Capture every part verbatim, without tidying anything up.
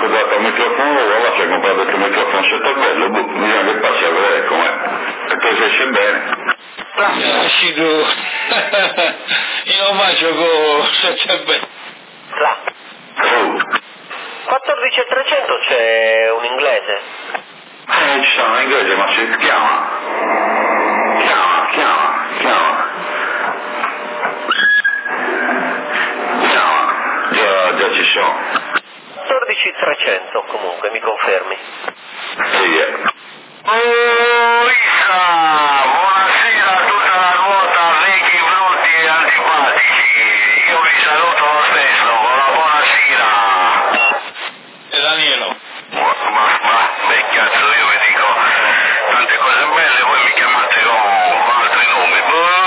comprato il microfono, allora si è comprato il microfono sottobello, boh, bisogna che passi a vedere com'è. E poi se esce bene. Sì, tu. Io faccio con sottobello. Là. Oh. quattordici e trecento c'è un inglese. Eh, ci sono in inglese, ma si chiama. Chiama, chiama, chiama. Chiama. Già, già ci sono. quattordici trecento comunque, mi confermi? Sì, eh. Oh, Isa, buonasera a tutta la ruota, vecchi brutti e antipatici. Io vi saluto lo stesso, buonasera. E Danielo. Ma, ma, ma, beh, cazzo, io vi dico tante cose belle, voi mi chiamate con altri nomi.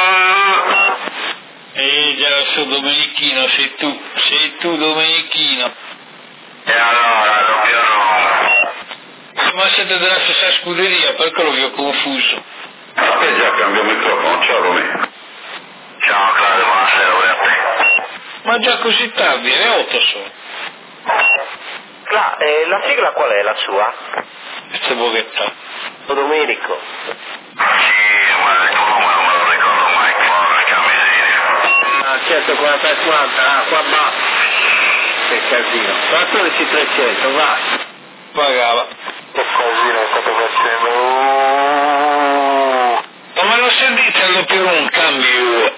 E già lo so, Domenichino, sei tu, sei tu Domenichino. E allora, doppio no. Ma siete della stessa scuderia, per quello vi ho confuso. E già cambio microfono, ciao Romy. Ciao Claudio, buonasera pure a te. Ma già così tardi, le otto sono. Là, e la sigla qual è la sua? Questa boghetta. Domenico. Sì, ma il tuo numero me lo ricordo mai, porca miseria. Ah, certo, quaranta e quaranta, ah, qua basta. Che casino. quattordici trecento, vai. Pagava. Che casino state facendo? Ma me lo sentite al doppio un cambio?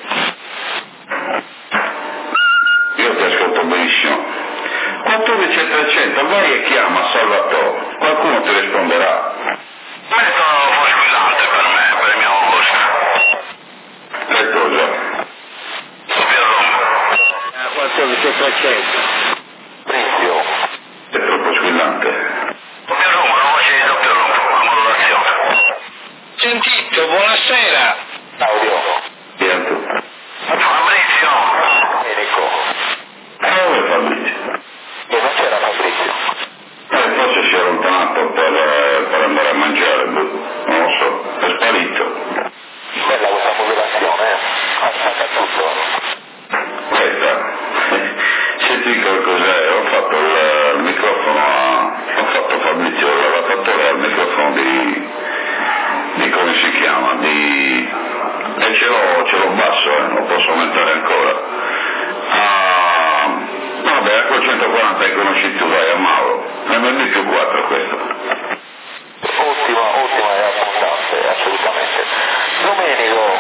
Io ti ascolto benissimo. quattordici e trecento, vai e chiama Salvatore. Qualcuno ti risponderà. Metodo un po' squillante per me, per il mio gusto. Che cosa? Doppio rum. quattordici e trecento. Brinzio. È troppo squillante. Doppio rum, la voce di doppio rum, la modulazione. Sentito, buonasera. Audio. Chi è tu? Fabrizio. Domenico. Dove Fabrizio? E non c'era Fabrizio. Eh, forse si è allontanato per, eh, per andare a mangiare, boh, non lo so, è sparito. Bella questa modulazione, eh. Attacca tutto. Questa, se ti dico cos'è, ho fatto il, il microfono, a, ho fatto Fabrizio, il lavatatore al microfono di, di come si chiama, di, e ce l'ho, ce l'ho basso, eh, lo posso aumentare ancora. Ah, vabbè, a quel centoquaranta hai conosci tu, vai a Mauro, M B più quattro questo. Ottima, ottima e abbondante, assolutamente. Domenico.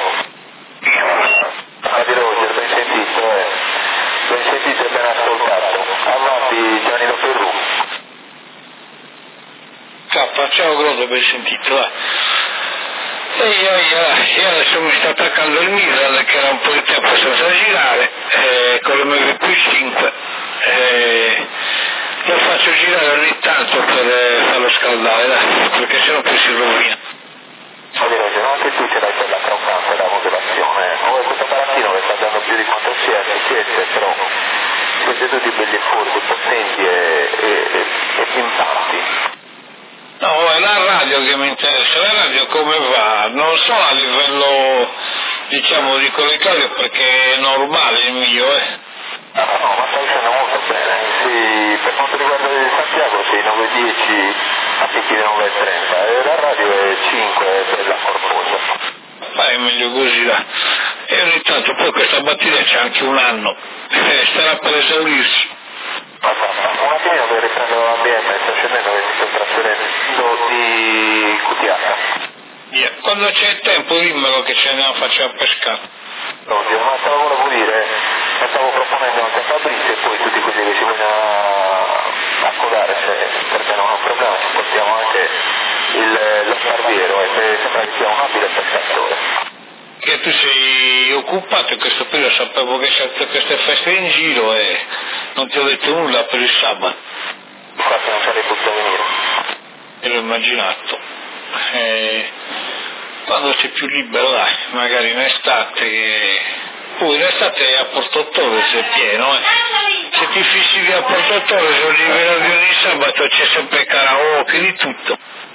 Adi Roger, ben sentito, eh. Ben sentito e ben ascoltato. Avanti Gianni Perù. K, ciao Grodo, ben sentito, va. E io, io, io adesso mi sto attaccando il Milan, che era un po' di tempo senza girare, eh, con l'M V P cinque. Eh, lo faccio girare ogni tanto per eh, farlo scaldare, dai, perché sennò poi si rovina. Adi Roger, anche tu ce l'hai per la croccante, la modulazione. Oh, questo parattino che sta dando più di quanto siete, siete, però siete tutti belli e forti, potenti e, e, e, e pimpanti. No, è la radio che mi interessa, la radio come va? Non so a livello, diciamo, di collegato perché è normale il mio, eh. No, no, no, ma sta uscendo molto bene. Sì, per quanto riguarda il Santiago sei nove dieci a picchi di nove e trenta e la radio è cinque, è bella corposa. Ma è meglio così, là. E ogni tanto poi questa batteria c'è anche un anno, eh, starà per esaurirsi. Ma fa, un attimino per riprendere l'ambiente, sta scendendo che si sta trasferendo di Q T H. Yeah. Quando c'è tempo dimmelo che ce ne andiamo a facciamo a pescare. Oddio, ma stavo volevo dire, ne stavo proponendo anche a Fabrizio e poi tutti quelli che si vogliono accodare, se per me non è un problema, ci portiamo anche il, lo sparviero e se sembra che sia un abile pescatore. Che tu sei occupato in questo periodo, sapevo che c'erano queste feste in giro e non ti ho detto nulla per il sabato. Infatti non sarei potuto venire. E l'ho immaginato. E quando sei più libero dai, magari in estate, poi in estate a Porto Torres è pieno, eh. Se ti fissi lì a Porto Torres ogni venerdì ogni sabato c'è sempre karaoke di tutto.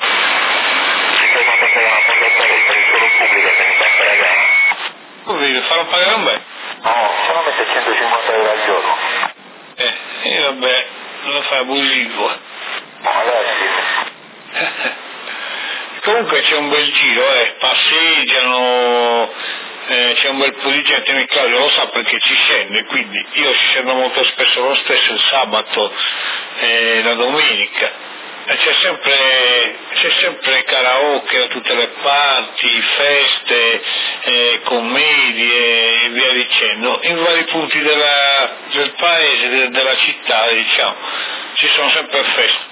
Sì, che quando sei una fondazione per il solo pubblico se mi fa ragazzi. Poi devi farlo pagare un bel. No, solamente centocinquanta euro al giorno. Eh, e vabbè, lo fai abusivo. Comunque c'è un bel giro, eh, passeggiano, eh, c'è un bel po' di gente, nel Claudio lo sa perché ci scende, quindi io ci scendo molto spesso lo stesso il sabato e la domenica, e c'è sempre, c'è sempre karaoke da tutte le parti, feste, eh, commedie e via dicendo, in vari punti della, del paese, de, della città, diciamo, ci sono sempre feste.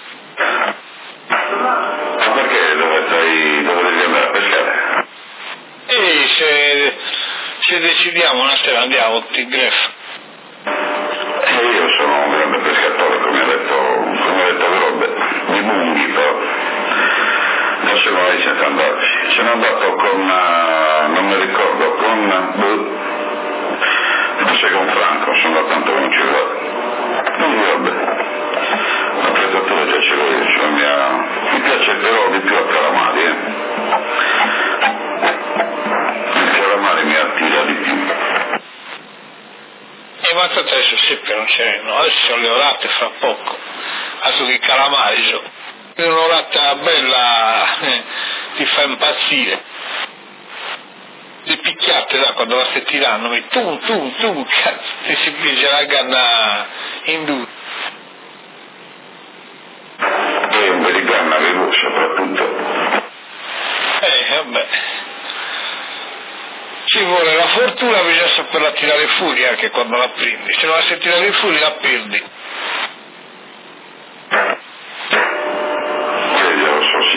Ma perché dove stai, dove devi andare a pescare? E se, se decidiamo una sera andiamo a Tigref. E io sono un grande pescatore, come ha detto, come ha detto Grobe, di Bunghi, però non so mai siete andati. Sono andato con, uh, non mi ricordo, con, forse con Franco, sono da tanto che non ci vado. Quindi vabbè. L'attrezzatura già ce l'ho io, cioè mia... mi piace però di più a Calamari, eh. Il Calamari mi attira di più. E ma tanto adesso sempre non ce n'è, adesso sono le orate fra poco, adesso che i calamari sono, un'orata bella eh, ti fa impazzire. Le picchiate là quando la stai tirando, mi tum tum tum, cazzo, ti si pigia la canna in due. E un bel di canna avevo soprattutto. Eh, vabbè. Ci vuole la fortuna, bisogna saperla tirare fuori anche quando la prendi, se non la sai tirare fuori la perdi. Eh, io lo so, sì.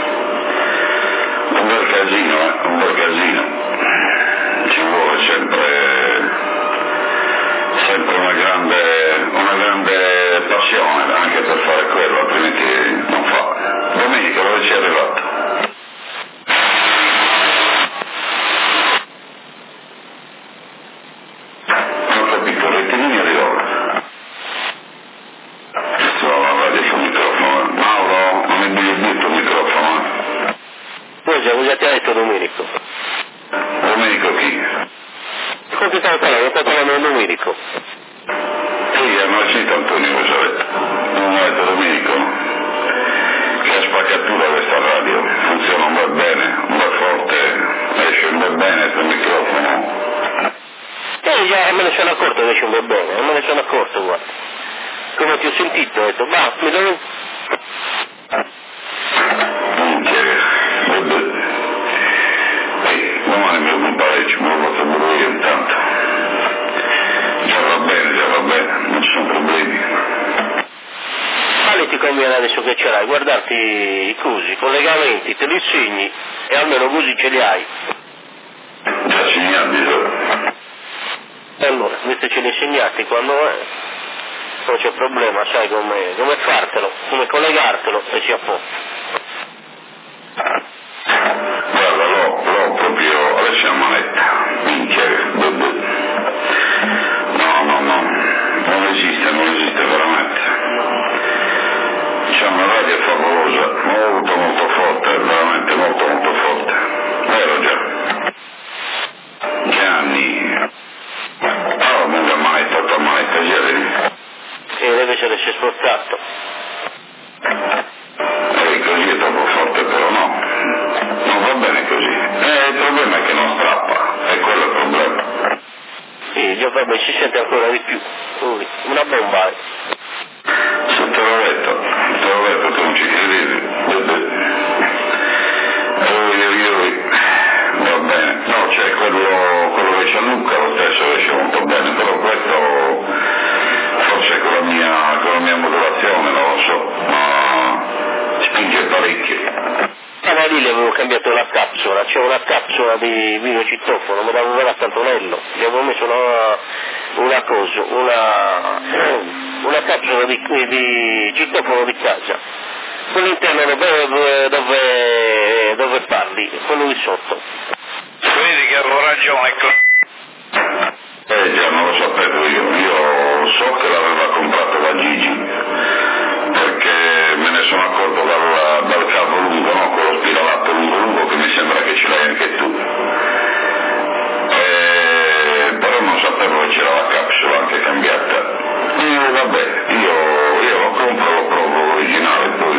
Un bel casino, eh, un bel casino. Ci vuole sempre, sempre una grande, una grande passione anche per fare quello, altrimenti non fa. Domenica, dove ci è arrivato? Non ho capito, rettilinea di ora. Sto alla radio sul microfono. Mauro, non mi butto il microfono. Poi già, cosa ti ha detto Domenico? Domenico chi? Come ti stavo parlando? Stavo parlando di Domenico. Sì, hanno sentito Antonio cosa ha detto. Non ha detto Domenico. Che ha spaccatura questa radio. Funziona un bel bene, un bel forte, esce un bel bene sul microfono. Eh già, me ne sono accorto che esce un bel bene, me ne sono accorto, guarda. Come ti ho sentito, ho detto, ma mi devo... Minchia, vabbè. Ehi, domani mi devo un pareggio, me lo posso pure io intanto. Già va bene, già va bene, non ci sono problemi. Quale ti conviene adesso che ce l'hai? Guardarti i cosi, i collegamenti, te li segni e almeno così ce li hai. Già segnati, so. E allora, visto ce li hai segnati, quando è, non c'è problema, sai come, come fartelo, come collegartelo e sia a posto. Guarda, l'ho, l'ho proprio, adesso è una manetta, minchia, vabbè. No, no, no, non esiste, non esiste veramente. C'è una radio favolosa, molto molto forte, veramente molto molto forte. Vero già? Gianni. Oh, non l'ha mai fatto mai, tagliare. E deve essere si è spostato. E così è troppo forte però no. Non va bene così. Eh, il problema è che non strappa, è quello il problema. Sì, già vabbè, si sente ancora di più. Ui, una bomba. Se te l'ho detto, te l'ho detto che non ci credevi. Ui, ui, ui. Va bene. No, c'è quello, quello che c'è Luca, lo stesso esce molto bene, però questo forse con la mia, con la mia modulazione, non lo so, ma spinge parecchio. Ma lì le avevo cambiato la capsula, c'è una capsula di vino citofono, me l'avevo dato Antonello, gli avevo messo una, una cosa, una, una capsula di, di citofono di casa, quell'interno dove, dove, dove parli, quello di sotto. Vedi che avevo ragione, ecco. Eh già, non lo sapevo io, io so che l'aveva comprato la Gigi, perché me ne sono accorto dal, dal cavo lungo, no? Quello spiralatto lungo lungo che mi sembra che ce l'hai anche tu. Eh, però non sapevo che c'era la capsula anche cambiata. Eh, vabbè, io, io lo compro, lo provo originale, poi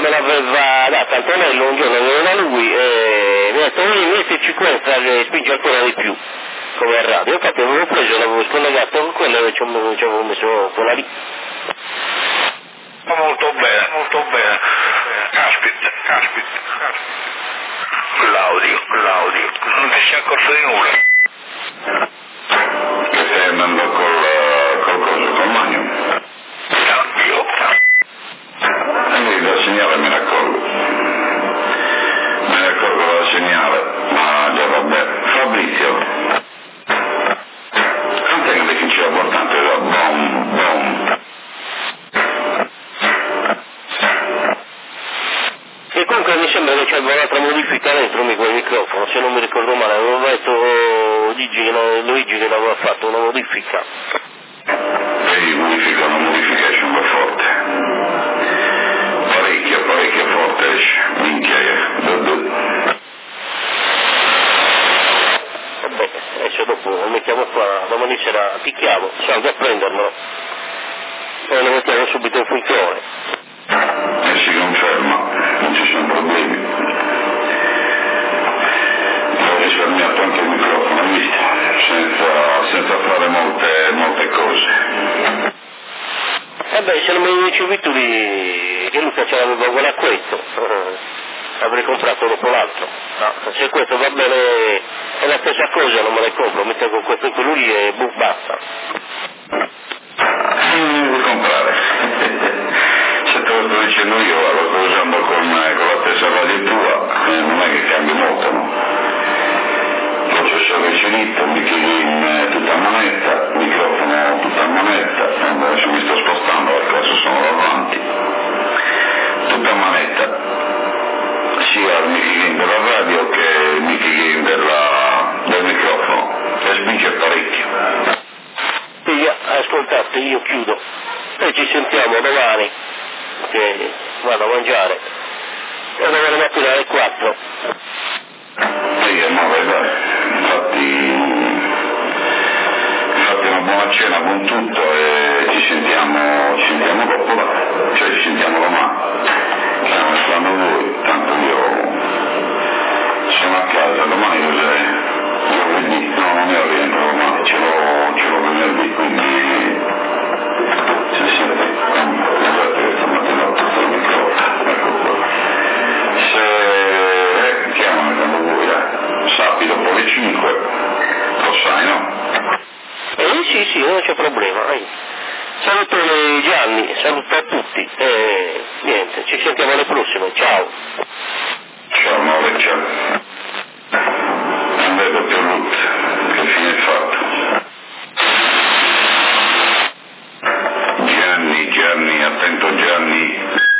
me l'aveva data Antonello, un giorno avevo da lui e mi ha detto vuoi metterci questa che spinge ancora di più come a radio, infatti avevo preso, l'avevo scollegato con quella e ci avevo messo quella lì. Molto bene, molto bene. Caspita, caspita, caspita. L'audio, l'audio, non ti sei accorto di nulla. Che stai andando col, col coso, col magno? Cambio. E lì da segnale me ne accorgo. Me ne accorgo dal segnale, ma già vabbè. Fabrizio, quant'è che definisce importante la bom, bom? E comunque mi sembra che c'è un'altra modifica dentro mi quel microfono, se non mi ricordo male, avevo detto Luigi che, Luigi che l'aveva fatto una modifica. E modifica una modification va forte. Parecchio, parecchio forte esce. Minchia che. Vabbè, adesso dopo lo mettiamo qua, domani sera ti chiamo, salgo a prendermelo. E lo mettiamo subito in funzione. E si conferma, non ci sono problemi. Ho risparmiato anche il microfono, hai visto? Senza, senza fare molte, molte cose. E beh, se non mi dicevi tu di... che Luca ce l'aveva uguale a questo, eh, avrei comprato dopo l'altro. No, se questo va bene è la stessa cosa, non me la compro, metto con questo e quello lì e buh, basta. Non devo comprare. Se te lo sto dicendo io, lo sto usando con, con la stessa radio tua, eh, non è che cambia molto, no? Processore vicinito, mic gain tutta a manetta, microfono tutta a manetta, adesso mi sto spostando perché adesso sono davanti, tutta a manetta, sia il mic gain della radio che il mic gain della, del microfono, e spinge parecchio. Figlia, ascoltate, io chiudo e ci sentiamo domani che vado a mangiare e domani mattina alle quattro. Sì, è nove, dai, infatti, fate una buona cena con tutto e ci sentiamo, ci sentiamo dopo, dai. Cioè ci sentiamo domani, cioè, quando voi, tanto io sono a casa, domani cos'è? Giovedì, no, non è rientro domani, ce l'ho, ce l'ho venerdì, quindi si sente, guardate che stamattina ho tutto il microfono, ecco qua. Se eh, chiamami quando vuoi, eh. Sappi dopo le cinque, lo sai, no? Eh sì, sì, non c'è problema. Eh. Saluto Gianni, saluto a tutti e niente, ci sentiamo alle prossime, ciao. Ciao Mauro, ciao. Non vedo più Ruth, che fine è fatto? Gianni, Gianni, attento Gianni.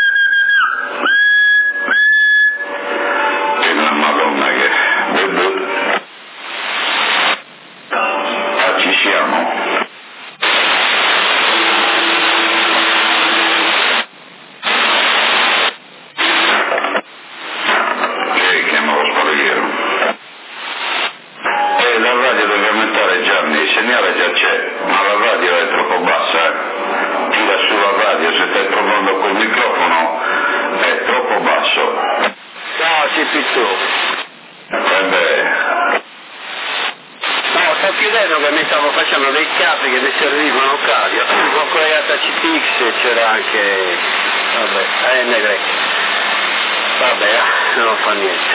E la Madonna che... Ah, ci siamo? Che chiama lo sparagliero? Eh, la radio deve aumentare Gianni, il segnale già c'è, ma la radio è troppo bassa, eh? Tira sulla radio, se stai provando col microfono è troppo basso. Ciao, sei pitto. Eh beh, No, sto chiudendo che mi stavo facendo dei capi che mi servivano cario. Ho collegato a C T X e c'era anche... vabbè, A N Grec. Vabbè, non fa niente.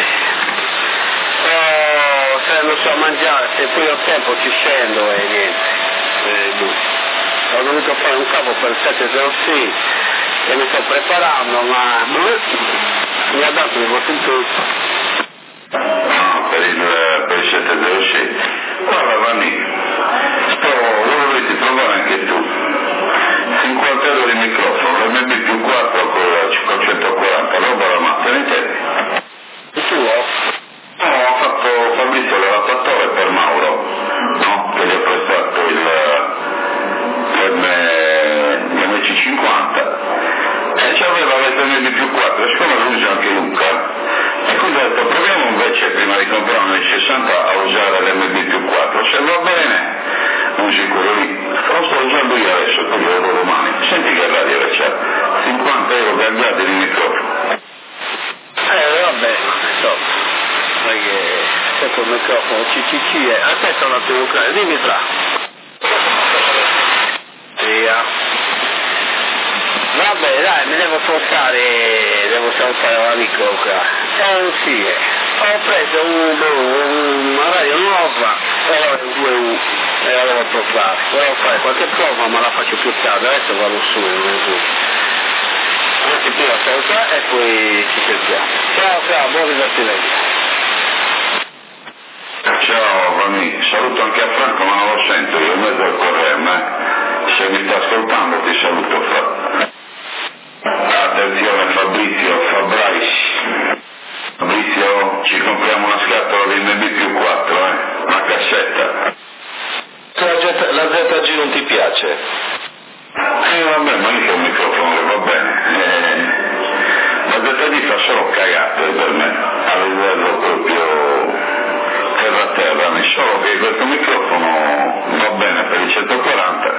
Oh, se non so mangiare, se poi ho tempo ci scendo e niente. E, ho dovuto fare un capo per il sette zero sei e mi sto preparando, ma mi ha dato il tutto. no, per il, per il sette zero sei. Guarda Vanni, sto, lo dovresti provare anche tu. cinquanta euro di microfono, l'M B più quattro con la cinquecentoquaranta, roba la matta in te. Il tuo? No, ho fatto Fabrizio l'adattore per Mauro, no? Che gli ho prestato il l'M C cinquanta e c'aveva l'M B più quattro, siccome lo usa anche Luca, e quindi ho detto proviamo invece prima di comprare un sessanta a usare l'M B più quattro, se va bene usi quello lì, lo sto usando io adesso, poi lo vedo domani, senti che radio c'è, cinquanta euro gargati di microfono. col microfono C C C e aspetta un attimo, dimmi tra. Via. Vabbè dai, mi devo spostare, devo saltare l'amico qua. Eh sì, ho preso un, un, una radio nuova, però è un due U e la devo provare. Volevo fare qualche prova ma la faccio più tardi, adesso vado su, non è giù. Anche prima salta e poi ci sentiamo. Ciao ciao, buon divertimento. Ciao Vanni, saluto anche a Franco ma non lo sento, io in mezzo al correme, se mi sta ascoltando ti saluto Fra. Attenzione Fabrizio, Fabrice. Fabrizio, ci compriamo una scatola di M B più quattro, eh? Una cassetta. La Z G non ti piace? Eh vabbè, ma lì c'è un microfono che va bene. Eh, la Z G fa solo cagate per me, a livello proprio terra a terra, solo che questo microfono va bene per i centoquaranta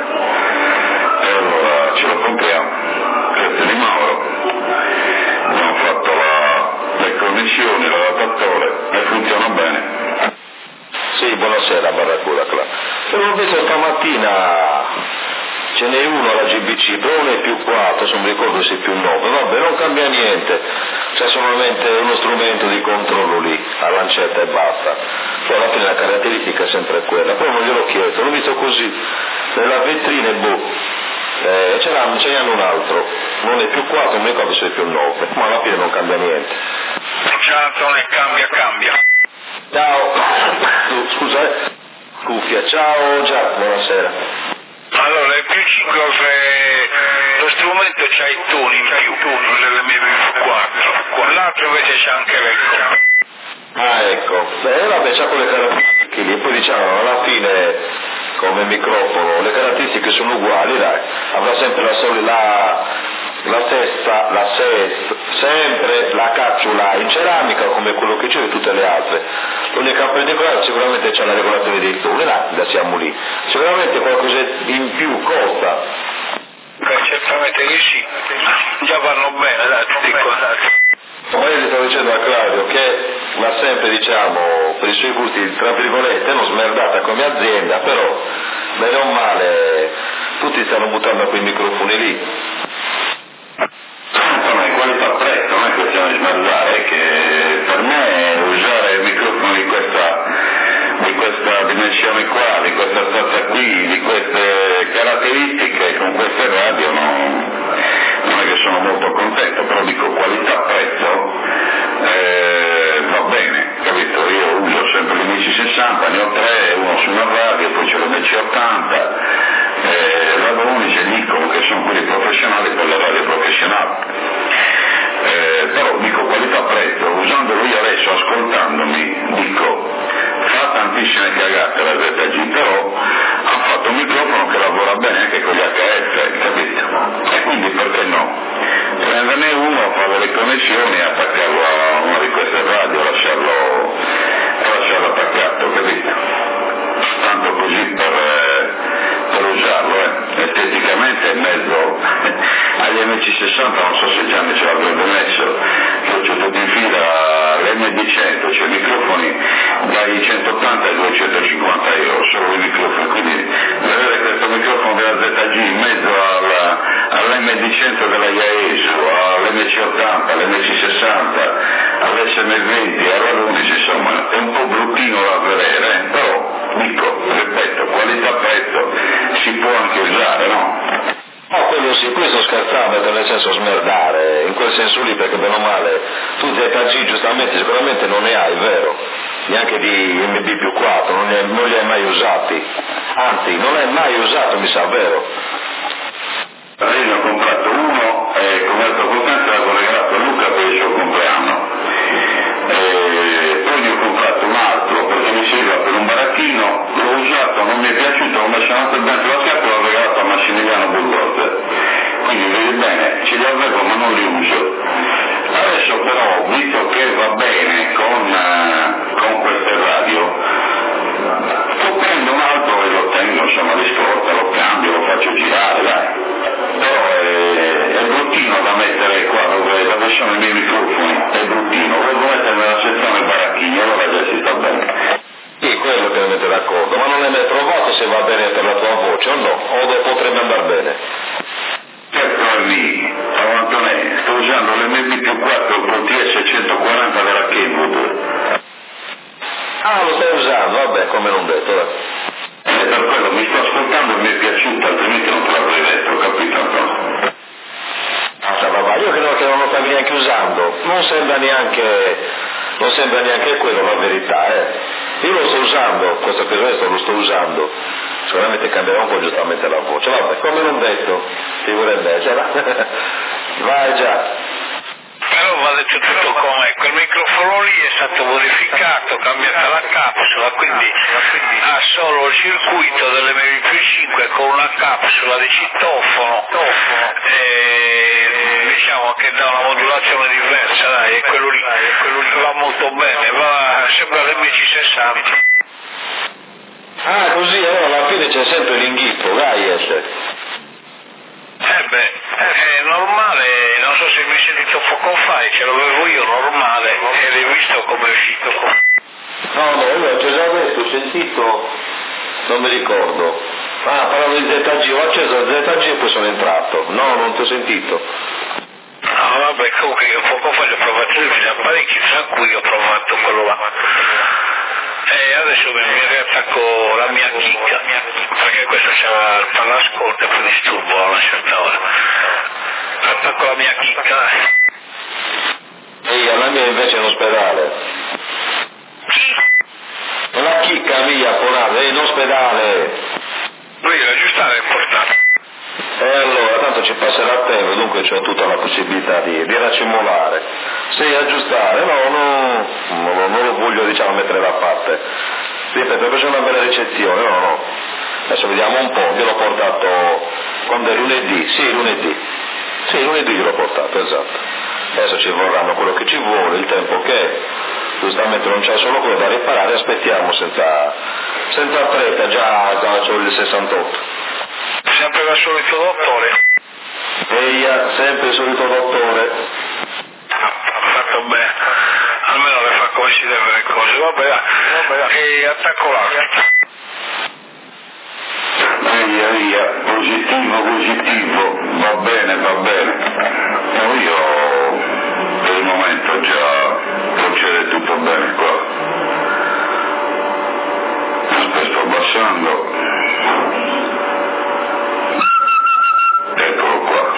e allora ce lo compriamo. Questo è di Mauro, abbiamo fatto la, le connessioni, l'adattatore e funziona bene. Sì, buonasera Barracuda. L'ho visto stamattina, ce n'è uno alla G B C, però uno è più quattro, se non mi ricordo se è più nove, vabbè non cambia niente, c'è solamente uno strumento di controllo lì, a lancetta e basta, poi alla fine la caratteristica è sempre quella, poi non gliel'ho chiesto, l'ho visto così, nella vetrina e boh. Eh, ce n'hanno, ce n'hanno un altro, non è più quattro, non mi ricordo se è più nove, ma alla fine non cambia niente. Ciao Antonio, cambia, cambia. Ciao, scusa, eh. cuffia, ciao Già, buonasera. Allora, il più cinque offre, lo strumento c'ha i toni in più, nell'M B più quattro, l'altro invece c'ha anche l'eco. Ah ecco, beh vabbè c'ha quelle caratteristiche lì, e poi diciamo alla fine come microfono, le caratteristiche sono uguali, dai, avrà sempre la, sole, la, la sesta, la sesta, sempre la capsula in ceramica come quello che c'è di tutte le altre. L'unica particolare sicuramente c'è la regolazione dei toni, là, da siamo lì, sicuramente qualcosa in più costa. Beh, certamente che sì, già vanno bene, dai, ti dico. Ma io gli stavo dicendo a Claudio che l'ha sempre, diciamo, per i suoi gusti, tra virgolette, non smerdata come azienda, però, bene o male, tutti stanno buttando a quei microfoni lì. Insomma, in qualità prezzo non è questione di smerdare, è che per me usare il microfono di questa, di questa dimensione qua, di questa stazza qui, di queste caratteristiche, con queste radio, non... non è che sono molto contento, però dico qualità-prezzo eh, va bene, capito? Io uso sempre l'M C sessanta, ne ho tre, uno su una radio, poi c'è l'M C ottanta, eh, vado unici e Nikon che sono quelli professionali per le radio professionali. Eh, però dico qualità-prezzo, usandolo io adesso, ascoltandomi, dico fa tantissime cagate la Z G, però ha fatto un microfono che lavora bene anche con gli H F, capito? E quindi perché no? Prenderne uno, fare le connessioni e attaccarlo a una di queste radio, lasciarlo, lasciarlo attaccato, capito? Tanto così per, per usarlo, eh. Esteticamente in mezzo agli M C sessanta, non so se Gianni ce l'avrebbe messo, io c'ho tutto in fila l'M D cento, cioè microfoni dai centottanta ai duecentocinquanta euro, solo i microfoni, quindi avere questo microfono della Z G in mezzo alla, all'M D cento della Yaesu, all'M C ottanta, all'M C sessanta, all'S M venti, all'Unici, insomma è un po' bruttino da vedere, eh? Però dico, ripeto, qualità-prezzo si può anche usare, no? No, quello sì, questo scherzando, nel senso smerdare, in quel senso lì, perché bene o male tu Z G giustamente sicuramente non ne hai, vero? Neanche di M B più quattro, non, ne, non li hai mai usati, anzi non l'hai mai usato, mi sa, vero? Io ne ho comprato uno e come altro contento l'avevo regalato a Luca per il suo compleanno, e poi ne ho comprato un altro perché mi serviva per un baracchino, l'ho usato, non mi è piaciuto, l'ho messo anche dentro la scatola e l'ho regalato a Massimiliano Bulldozer, quindi vedi bene, ce li avevo ma non li uso. Adesso però, visto che va bene con, uh, con queste radio, lo prendo un altro e lo tengo, insomma, di scorta, lo cambio, lo faccio girare, dai. Però è, è bruttino da mettere se va bene per la tua voce o no, o potrebbe andare bene. Certo lì, Antonè, sto usando l'M B più quattro con T S centoquaranta della Kenwood. Ah, lo stai usando, vabbè, come non detto, dai. E per quello mi sto ascoltando e mi è piaciuto, altrimenti non te l'avrei detto, capito Antonio? Ah, va, va, io credo che non lo stavi neanche usando, non sembra neanche, non sembra neanche quello la verità, eh. Io lo sto usando, questo questo lo sto usando, sicuramente cambierà un po' giustamente la voce, vabbè, come non detto, figurate, già va, vai già. Però va detto tutto come quel microfono lì è stato modificato, cambiata la capsula, quindi ha solo il circuito dell'M V più cinque con una capsula di citofono, e diciamo che dà una modulazione diversa, dai, e quello lì, quello lì va molto bene, va, sembra l'M C sessanta. Ah, così, allora alla fine c'è sempre l'inghippo, dai, esce. Eh beh, è normale, non so se mi hai sentito poco fa, che lo avevo io normale, e l'hai visto come è uscito. No, no, io ho già detto, ho sentito, non mi ricordo. Ah, parlando di Z G, ho acceso il Z G e poi sono entrato. No, non ti ho sentito. No, vabbè, comunque io poco fa li ho provati tutti gli apparecchi, tra cui ho provato quello là. E adesso mi riattacco la mia chicca, perché questo c'era il parlascolto e poi disturbo a una certa ora. Attacco la mia chicca. Ehi, la mia invece è in ospedale. Chi? La chicca mia, Ponale, è in ospedale. Lui la giustare è importante. E allora, tanto ci passerà a tempo, dunque ho tutta la possibilità di, di racimolare. Sì, aggiustare, no, no, no, non lo voglio, diciamo, mettere da parte. Ripeto, ho preso una bella ricezione, no, no. Adesso vediamo un po', gliel'ho portato, quando è lunedì? Sì, lunedì. Sì, lunedì gliel'ho portato, esatto. Adesso ci vorranno quello che ci vuole, il tempo che è. Giustamente non c'è solo quello da riparare, aspettiamo senza, senza fretta, già, già c'ho il sessantotto. Sempre il solito dottore. Ehi, sempre il solito dottore. Ha fatto bene, almeno le fa come si deve le cose, vabbè, vabbè. E attacco l'altro. Via, via, positivo, positivo, va bene, va bene. No, io per il momento già procede tutto bene qua. Aspetta, sto abbassando. Eccolo qua,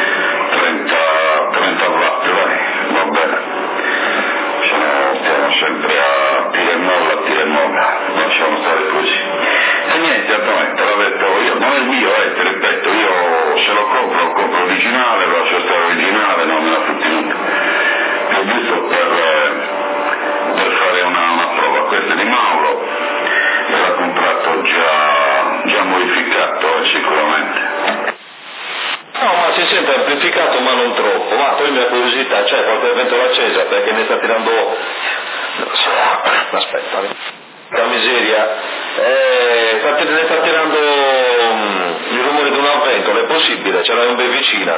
trenta watt, vai, va bene. Siamo, stiamo sempre a tira e molla, a tira e molla, lasciamo stare così. E niente, te l'ho detto io, non è il mio, eh, ti ripeto, io se lo compro, lo compro originale, lo lascio stare originale, non me la fu tenuta. È giusto per, per fare una, una prova, questa è di Mauro, l'ha comprato già, già modificato, eh, sicuramente. No, ma si sente amplificato ma non troppo, ma poi mia curiosità, c'è qualche ventola accesa perché ne sta tirando, aspetta, la miseria, eh, sta, ne sta tirando um, il rumore di una ventola, è possibile, ce l'hai ben vicina?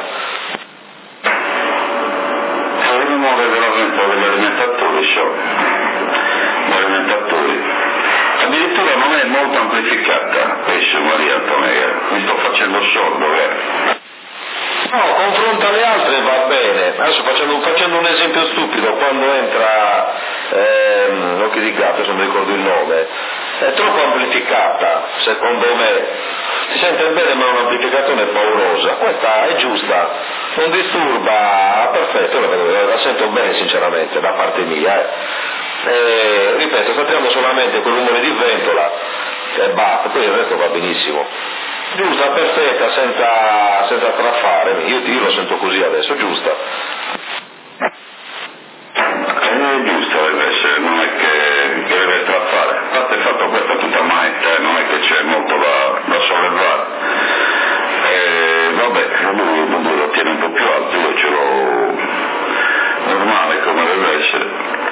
È il rumore della ventola degli alimentatori, so, gli alimentatori. Addirittura non è molto amplificata, penso Maria Antonella, mi sto facendo sordo, eh. No, confronta le altre va bene. Adesso facendo, facendo un esempio stupido, quando entra ehm, Occhi di Gatto, se non mi ricordo il nome, è troppo amplificata, secondo me. Si sente bene ma è un'amplificazione paurosa. Questa è giusta, non disturba, perfetto, la, la sento bene sinceramente, da parte mia. Eh. E, ripeto, sta tirando solamente quel rumore di ventola e basta, poi il resto va benissimo. Giusta, perfetta, senza, senza traffare, io, io lo sento così adesso, giusta. È giusta deve essere, non è che, che deve traffare. A parte il fatto questa è tutta maetta, non è che c'è molto da, da sollevare. E vabbè, lui, lui lo tiene un po' più alto, io ce l'ho normale come deve essere.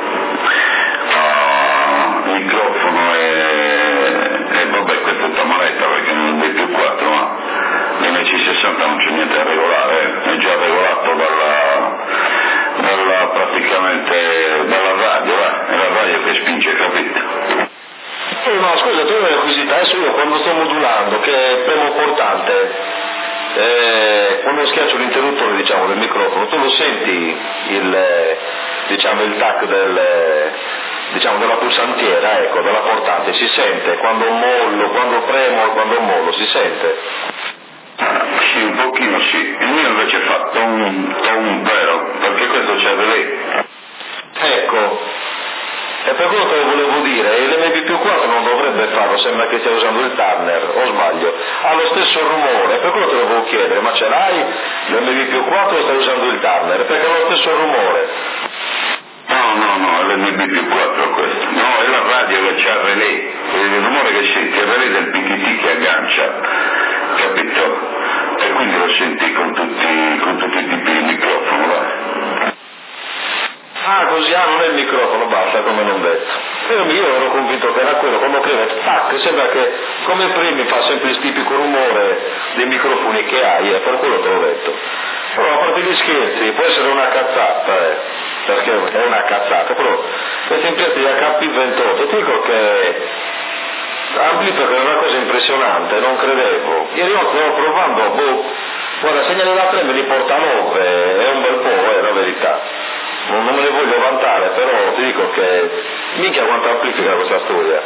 Ah, il microfono è, e vabbè, questa è tutta maletta perché non è più quattro, ma l'M C sessanta non c'è niente da regolare, è già regolato dalla, dalla praticamente dalla radio, eh? È la radio che spinge, capito? Eh, no, scusa, tu hai una curiosità, adesso io quando sto modulando, che premo portante, eh, quando schiaccio l'interruttore, diciamo, del microfono, tu lo senti il, diciamo, il tac del, diciamo, della pulsantiera, ecco, della portante, si sente quando mollo, quando premo e quando mollo, si sente? Sì, un pochino sì. Il mio invece fa tom, tom vero, perché questo c'è lei. Ecco. E per quello che volevo dire, l'M B più quattro non dovrebbe farlo, sembra che stia usando il Turner, o sbaglio, ha lo stesso rumore, per quello te lo volevo chiedere, ma ce l'hai l'M B più quattro o stai usando il Turner? Perché ha lo stesso rumore. No, no, no, è l'M B più quattro questo, no, è la radio che c'ha il relay, il rumore che senti, il relay del P T T che aggancia, capito? E quindi lo senti con tutti, con tutti i tipi di microfono, va? Ah, così, ah, non è il microfono, basta, come non detto. Io, io ero convinto che era quello, quando preme, tac, sembra che come primi fa sempre il tipico rumore dei microfoni che hai, e per quello te l'ho detto. Però a parte gli scherzi, può essere una cazzata, eh, perché è una cazzata, però questi impianti di H P ventotto, ti dico che amplifica è una cosa impressionante, non credevo. Ieri notte stavo provando, boh, guarda, segnali da tre me li porta a nove, è un bel po', è la verità. Non, non me ne voglio vantare, però ti dico che minchia quanto amplifica questa storia.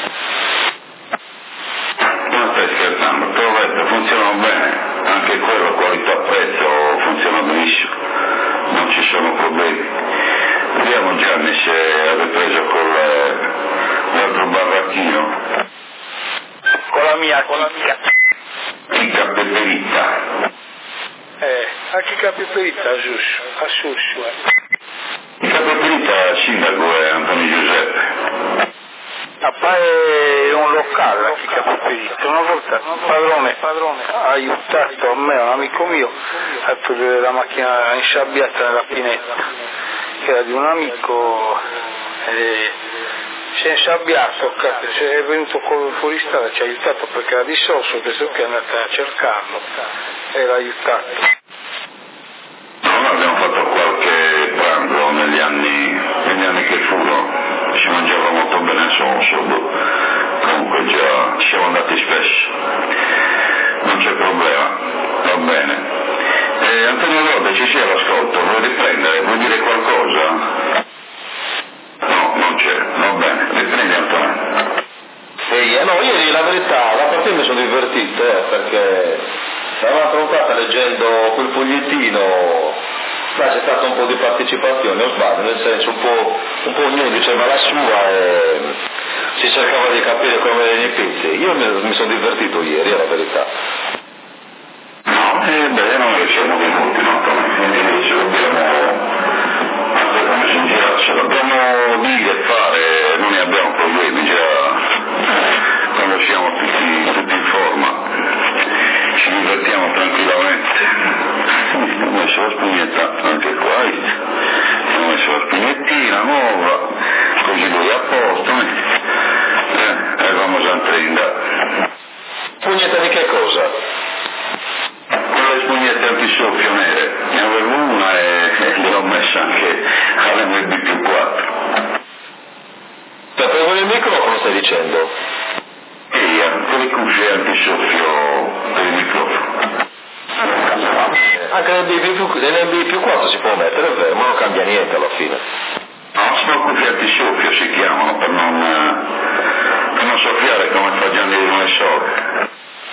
Non stai scherzando, te l'ho detto, funzionano bene, anche quello qualità-prezzo funziona benissimo, non ci sono problemi. Vediamo Gianni se avete preso con l'altro barracchino. Con la mia, con la mia. Chica Peperita. Eh, anche Capiperita a Sussu, a Sussu, eh. Chica Peperita il sindaco è Antonio Giuseppe. Appare un locale a Chica Peperita, una volta un padrone, padrone ha aiutato a me, un amico mio, a togliere la macchina insabbiata nella pinetta, che era di un amico, e si è insabbiato, è venuto fuori strada, ci ha aiutato perché era di Sosso, adesso che è andata a cercarlo e l'ha aiutato. Noi abbiamo fatto qualche pranzo negli anni, negli anni che furono, si mangiava molto bene a Sosso, comunque già ci siamo andati spesso, non c'è problema, va bene. Eh, Antonio Rode ci sia l'ascolto, vuoi riprendere, vuoi dire qualcosa? No, non c'è, va bene, riprendi Antonio. Sì, eh, no, ieri la verità, la partita mi sono divertito, eh, perché l'avevamo affrontata leggendo quel fogliettino, là c'è stata un po' di partecipazione, o sbaglio, nel senso un po', un po' ognuno diceva la sua e si cercava di capire come erano i pezzi. Io mi, mi sono divertito ieri, è la verità. No, eh, beh, noi siamo venuti, no? Quindi ce dobbiamo, anche come si gira, ce dobbiamo dire e fare, non ne abbiamo problemi, già quando siamo tutti, tutti in forma, ci divertiamo tranquillamente. Ho messo la spugnetta anche qua, ho messo la spugnettina nuova, così lui a posto, eh, e vamos a prendere. Spugnetta di che cosa? Quelle spugnette antisoffio nere, ne avevo una e, e le ho messe anche all'M B più quattro. Per prendere il microfono stai dicendo? E con le cuffie antisoffio per il microfono. Anche nel B B più quattro si può mettere, è vero, ma non cambia niente alla fine. No, sono cuffie antisoffio si chiamano, per non, per non soffiare come fa Gianni di Messore.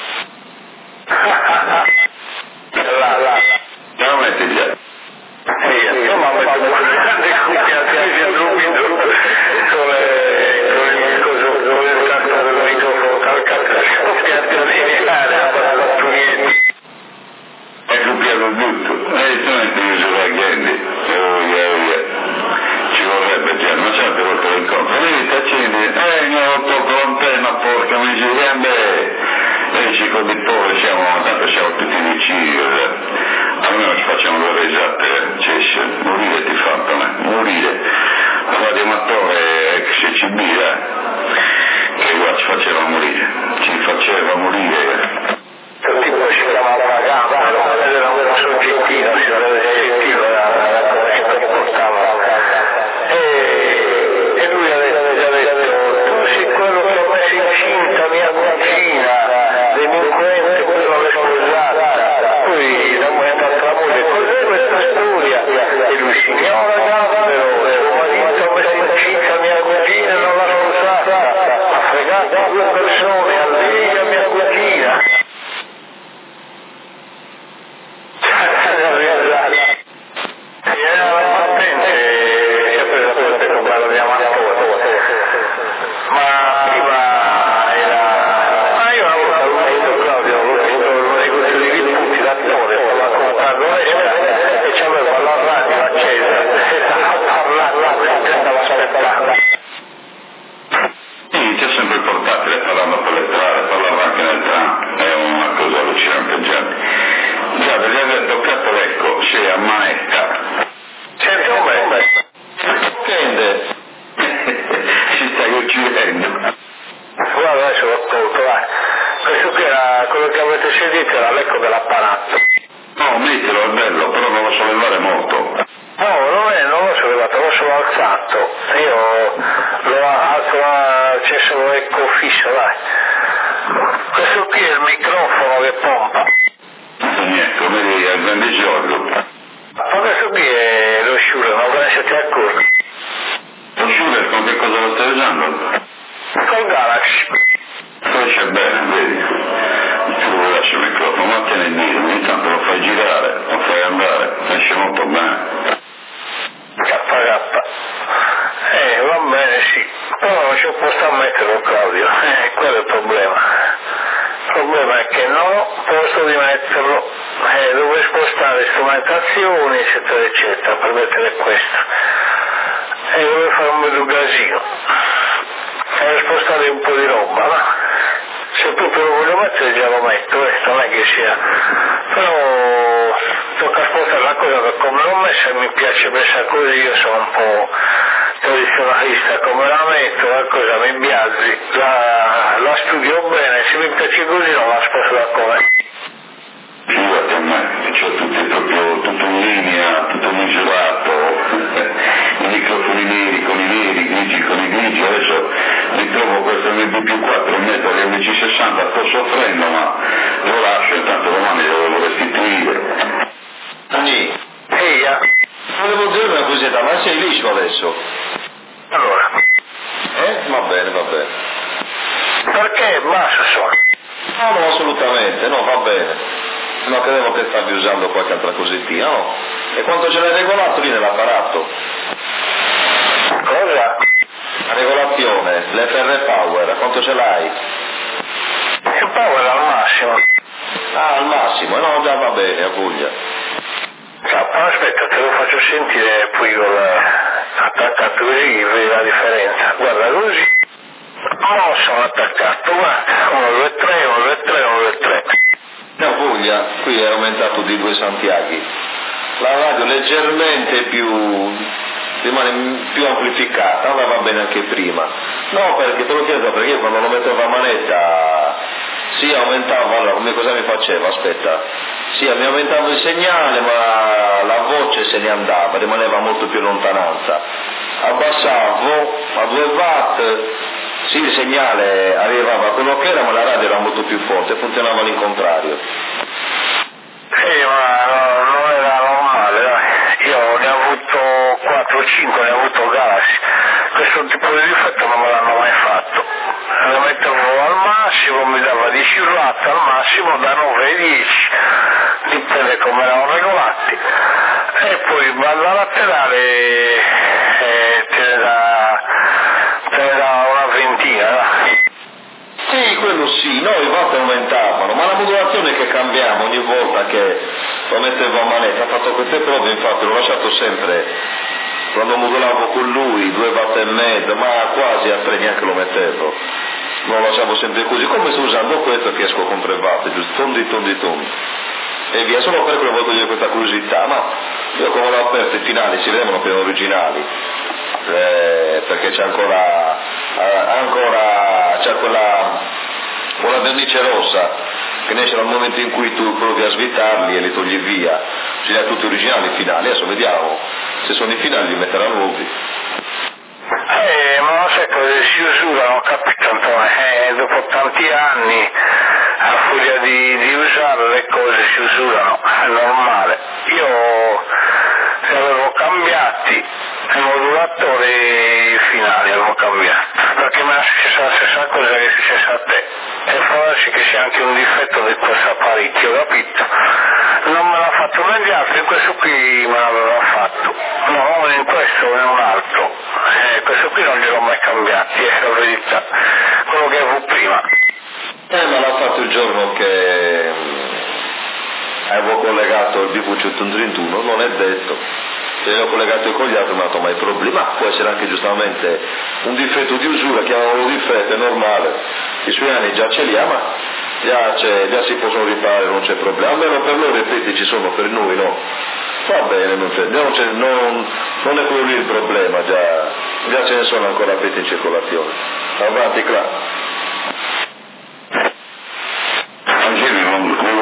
Là, là. Me lo metti già? Sì, insomma, metto le cuffie antisoffio subito, con il coso, con il cazzo del microfono calcato, le cuffie antisoffio, È copiato tutto, e tu non ti usi la gente, oh yeah, oh yeah. Ci vorrebbe già, ma certe volte lo incontro, vedi ti accendi, eh mi ho rotto con te, ma porca miseria, beh, e ci con il povero siamo, tanto siamo tutti vicini, almeno ci facciamo due risate, cioè, morire ti fa, morire, la radioamatore ex C B, eh, che qua ci faceva morire, ci faceva morire. tipo si chiamava la gamba, era un soggettino, si doveva soggettino, era come si comportava. E lui ha detto, tu sei quello che ho messo incinta mia moglie. sentite l'eco dell'apparato? No, mettilo, è bello, però non lo so levare molto. No, non, è, non l'ho sollevato, l'ho solo alzato. Io lo alzo, c'è solo eco fisso, dai. Questo qui è il microfono che pompa. Niente, vedi, è il grande Giorgio. Ma questo qui è lo Shure, non ve ne siete accorti? Lo Shure con che cosa lo stai usando? Col Galaxy. Esce bene, vedi. Tu lo lasci il microfono, ma te ne dire, ogni tanto lo fai girare, lo fai andare, esce molto bene. K K. Eh, va bene, sì. Però non c'è posto a metterlo, Claudio. Eh, quello è il problema. Il problema è che non ho posto di metterlo. Eh, devo spostare strumentazioni, eccetera, eccetera, per mettere questo. E devo fare un bel casino. Devo spostare un po' di roba, ma se proprio lo voglio mettere già lo metto, eh, non è che sia. Però tocca spostare la cosa per come l'ho messa, mi piace messa così, io sono un po' tradizionalista, come la metto, la cosa mi biazzi, la, la studio bene, se mi piace così non la sposto da come. Figurati a me, c'ho tutti proprio, tutto in linea, tutto misurato, i microfoni neri con i neri, grigi con i grigi, adesso mi trovo questo M B più quattro in mezzo agli M C sessanta, sto soffrendo, ma lo lascio, intanto domani lo devo restituire. Sì. Ehi, Volevo dire una cosetta, ma sei liscio adesso? allora, Eh? Va bene, va bene. perché basta sono? No, no, assolutamente, no, va bene. No, credevo che stavi usando qualche altra cosettina, no? E quanto ce l'hai regolato lì nell'apparato? Cosa? La regolazione, l'F R Power, quanto ce l'hai? Il power al massimo. Ah, al massimo, no, già va bene, a voglia. Ah, aspetta, te lo faccio sentire poi con attaccato così, vedi la differenza. Guarda così. Non sono attaccato, guarda. uno, due, tre, uno, due, tre, uno, due, tre. A voglia, qui è aumentato di due Santiaghi. La radio leggermente più, rimane più amplificata, ma va bene anche prima. No, perché te lo chiedo, perché io quando lo mettevo a manetta, sì, aumentava, allora come cosa mi faceva? Aspetta, sì, mi aumentava il segnale, ma la voce se ne andava, rimaneva molto più in lontananza. Abbassavo a due watt, sì, il segnale arrivava a quello che era, ma la radio era molto più forte, funzionava all'incontrario. Sì, ma no, non era normale, dai. Io ne ho avuto quattro o cinque, ne ho avuto Galaxy. Questo tipo di difetto non me l'hanno mai fatto. Lo mettevo al massimo, mi dava dieci watt al massimo, da nove ai dieci, dipende come erano regolati. E poi banda laterale eh, te ne dà, te ne dà una ventina, dai. Sì, quello sì, no, i watt aumentavano, ma la modulazione che cambiamo ogni volta che lo mettevo a manetta, ha fatto queste prove, infatti l'ho lasciato sempre, quando modulavo con lui, due watt e mezzo, ma quasi a tre neanche lo mettevo, lo lasciavo sempre così, come sto usando questo che esco con tre watt, giusto, tondi, tondi, tondi, e via, solo per quello voglio dire questa curiosità, ma io come l'ho aperto i finali si vedevano più originali, eh, perché c'è ancora, eh, ancora, c'è quella, quella vernice rossa che ne esce dal momento in cui tu provi a svitarli e li togli via, ce li ha tutti originali i finali, adesso vediamo, se sono i finali li metterà nuovi. Eh, ma non sai cosa si usurano, ho capito, Antonio, eh, dopo tanti anni, a furia di, di usare le cose si usurano, è normale. Io li avevo cambiati, i modulatori finali avevo cambiato, perché mi è successa la stessa cosa che è successa a te, e forse che sia anche un difetto di questo apparecchio, capito? Non me l'ha fatto negli altri, questo qui me l'aveva fatto, no, in questo e in un altro, eh, questo qui non gliel'ho mai cambiato, è la verità, quello che avevo prima. Eh, ma l'ha fatto il giorno che avevo collegato il B V centotrentuno, non è detto. Se l'ho collegato con gli altri non ho mai problemi, ma può essere anche giustamente un difetto di usura, chiamavano difetto, è normale. I suoi anni già ce li ha, ma già, già si possono riparare, non c'è problema. Almeno per loro ripeti ci sono, per noi no. Va bene, non, c'è, non, c'è, non, non è quello lì il problema, già, già ce ne sono ancora ripeti in circolazione. Avanti, Cla. Angeli non, non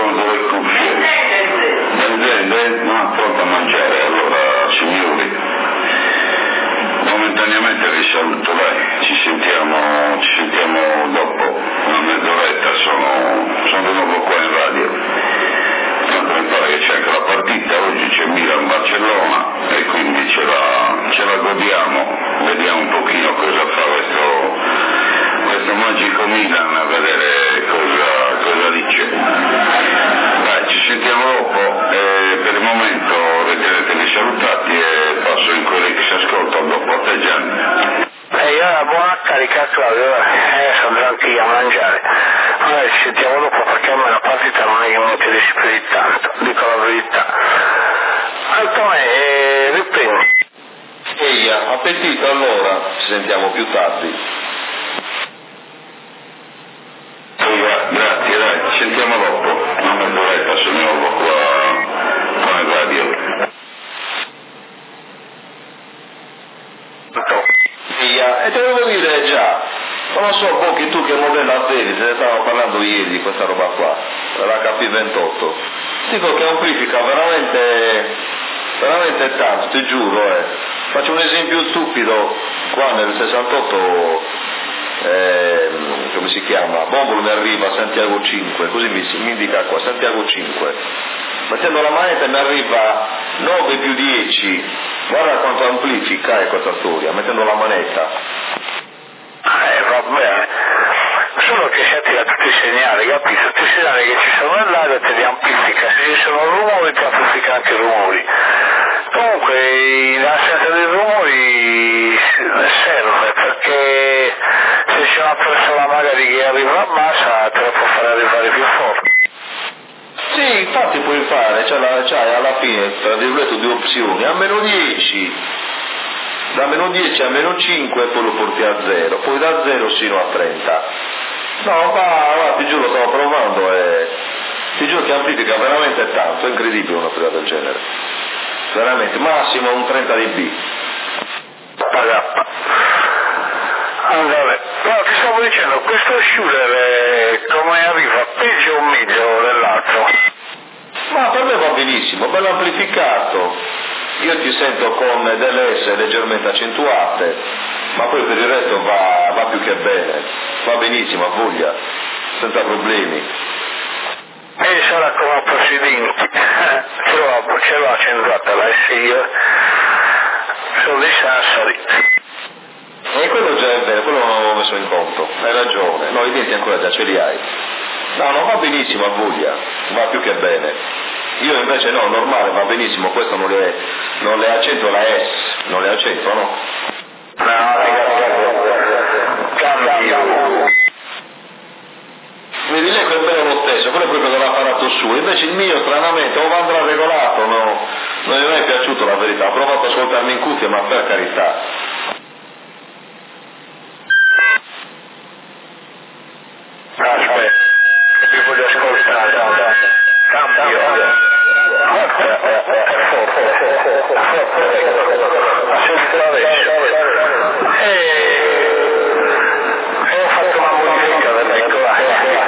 praticamente vi saluto, dai, ci sentiamo, ci sentiamo dopo, una mezz'oretta, sono, sono di nuovo qua in radio. Tanto mi pare che c'è anche la partita, oggi c'è Milan-Barcellona e quindi ce la, ce la godiamo, vediamo un pochino cosa fa questo, questo magico Milan, a vedere cosa, cosa dice. Dai, ci sentiamo dopo, e per il momento ritenetevi salutati e passo in quelli che si ascoltano dopo a te, Gianni. E io buona carica Claudio, eh, sono andando anche a mangiare. Allora ci sentiamo dopo perché a me la partita non è che mi interessa più di tanto, dico la verità. Allora, eh, riprendi. Ehi, appetito allora, ci sentiamo più tardi. Grazie, dai, ci sentiamo dopo, una mezz'oretta sono di nuovo qua, qua in radio. E te devo dire già, non lo so, Bocchi, tu che modello avevi, se ne stavo parlando ieri di questa roba qua, l'H P ventotto, dico che amplifica veramente, veramente tanto, ti giuro, eh. Faccio un esempio stupido, qua nel sessantotto, eh, come si chiama, Bombolo mi arriva a Santiago cinque, così mi, mi indica qua, Santiago cinque, mettendo la manetta mi arriva nove più dieci, guarda quanto amplifica eh, questa storia, mettendo la manetta. Eh, va bene. Solo che si attira tutti i segnali, capisci? Tutti i segnali che ci sono nell'aria te li amplifica, se ci sono rumori ti amplifica anche i rumori. Comunque, in assenza dei rumori serve, perché se c'è una persona magari che arriva a massa te la può fare arrivare più forte. Sì, infatti puoi fare, cioè, la, cioè alla fine, tra virgolette, due opzioni, a meno dieci, da meno dieci a meno cinque poi lo porti a zero, poi da zero sino a trenta. No, ma, ma ti giuro, stavo provando e ti giuro che amplifica veramente tanto, è incredibile una cosa del genere. Veramente, massimo un trenta decibel. Allora, no, ti stavo dicendo, questo shooter eh, come arriva, peggio o meglio dell'altro? Ma per me va benissimo, bello amplificato, io ti sento con delle S leggermente accentuate, ma poi per il resto va, va più che bene, va benissimo, a voglia, senza problemi. E sarà come un procedimento, ce l'ho, ce l'ho accentuata la S io, sono dei Sassari. E quello già è vero, quello non l'avevo messo in conto, hai ragione, no, i denti ancora già ce li hai. No, non va benissimo, a voglia, va più che bene. Io invece no, normale, va benissimo, questo non le, non le accento la S, non le accento, no? No, ragazzi, cambio. Vedi, lei quel bello lo stesso, quello è proprio dell'apparato suo, invece il mio stranamente o andrà regolato, no, non mi è mai piaciuto la verità, ho provato a ascoltarmi in cuffia, ma per carità. Aspetta, vi voglio ascoltare, cambio. Sento adesso. E ho fatto una modifica del microfono,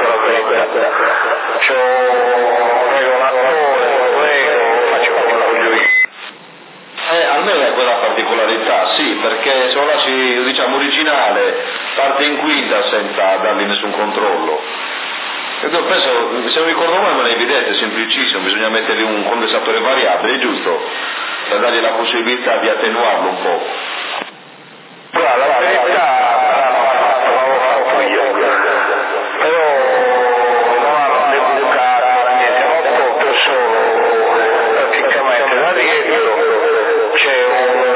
c'ho un regolatore, un rego, faccio come la voglio io. Eh, almeno è quella particolarità, sì, perché se lo lasci, diciamo, originale, parte in quinta senza dargli nessun controllo. E io penso, se non ricordo male, ma è evidente, è semplicissimo, bisogna mettergli un condensatore variabile, giusto? Per dargli la possibilità di attenuarlo un po'. Guarda, la verità l'avevo fatto io, però non hanno educato, niente, ho proprio solo praticamente da dietro c'è un,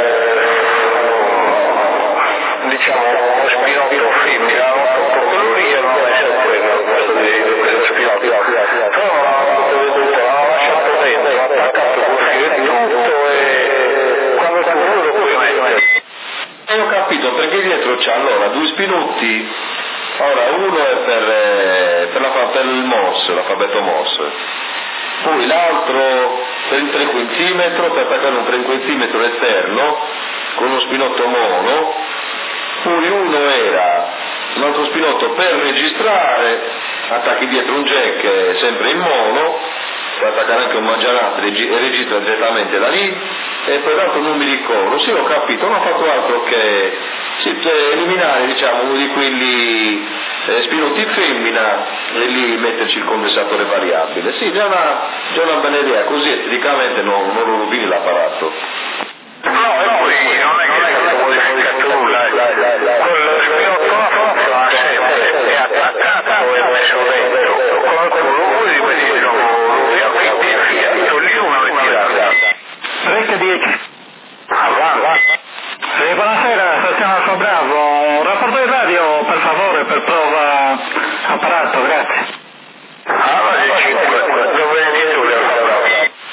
eh, diciamo, uno spinotto femmina, non troppo quello lì e non è sempre quello dello spinotto, però non l'hanno veduto, l'hanno lasciato dentro, attaccato col filo e tutto e quando tu lo puoi mettere. E ho capito, perché dietro c'ha allora due spinutti, allora uno è per, eh, per, la, per il Morse, l'alfabeto Morse, poi l'altro per il trequintimetro, per attaccare un trequintimetro esterno con uno spinotto mono, poi uno era un altro spinotto per registrare, attacchi dietro un jack sempre in mono, puoi attaccare anche un mangianate e registra direttamente da lì, e poi l'altro non mi ricordo, sì ho capito, non ho fatto altro ancorché sì, eliminare diciamo uno di quelli eh, spinuti in femmina e lì metterci il condensatore variabile. Sì, già una, già una bella idea, così esteticamente non, non lo rovini l'apparato. No, e poi non è che non è modificato nulla, quello spinotto la funziona sempre, è attaccato e messo dentro, qualcuno vuole di questi non lo quindi via, lì una ritirata. Rete dieci. Avanti. Sì, buonasera, stazione Alfa Bravo, un rapporto di radio per favore per prova apparato, grazie. Allora di cinque, dove è tu Alfa Bravo?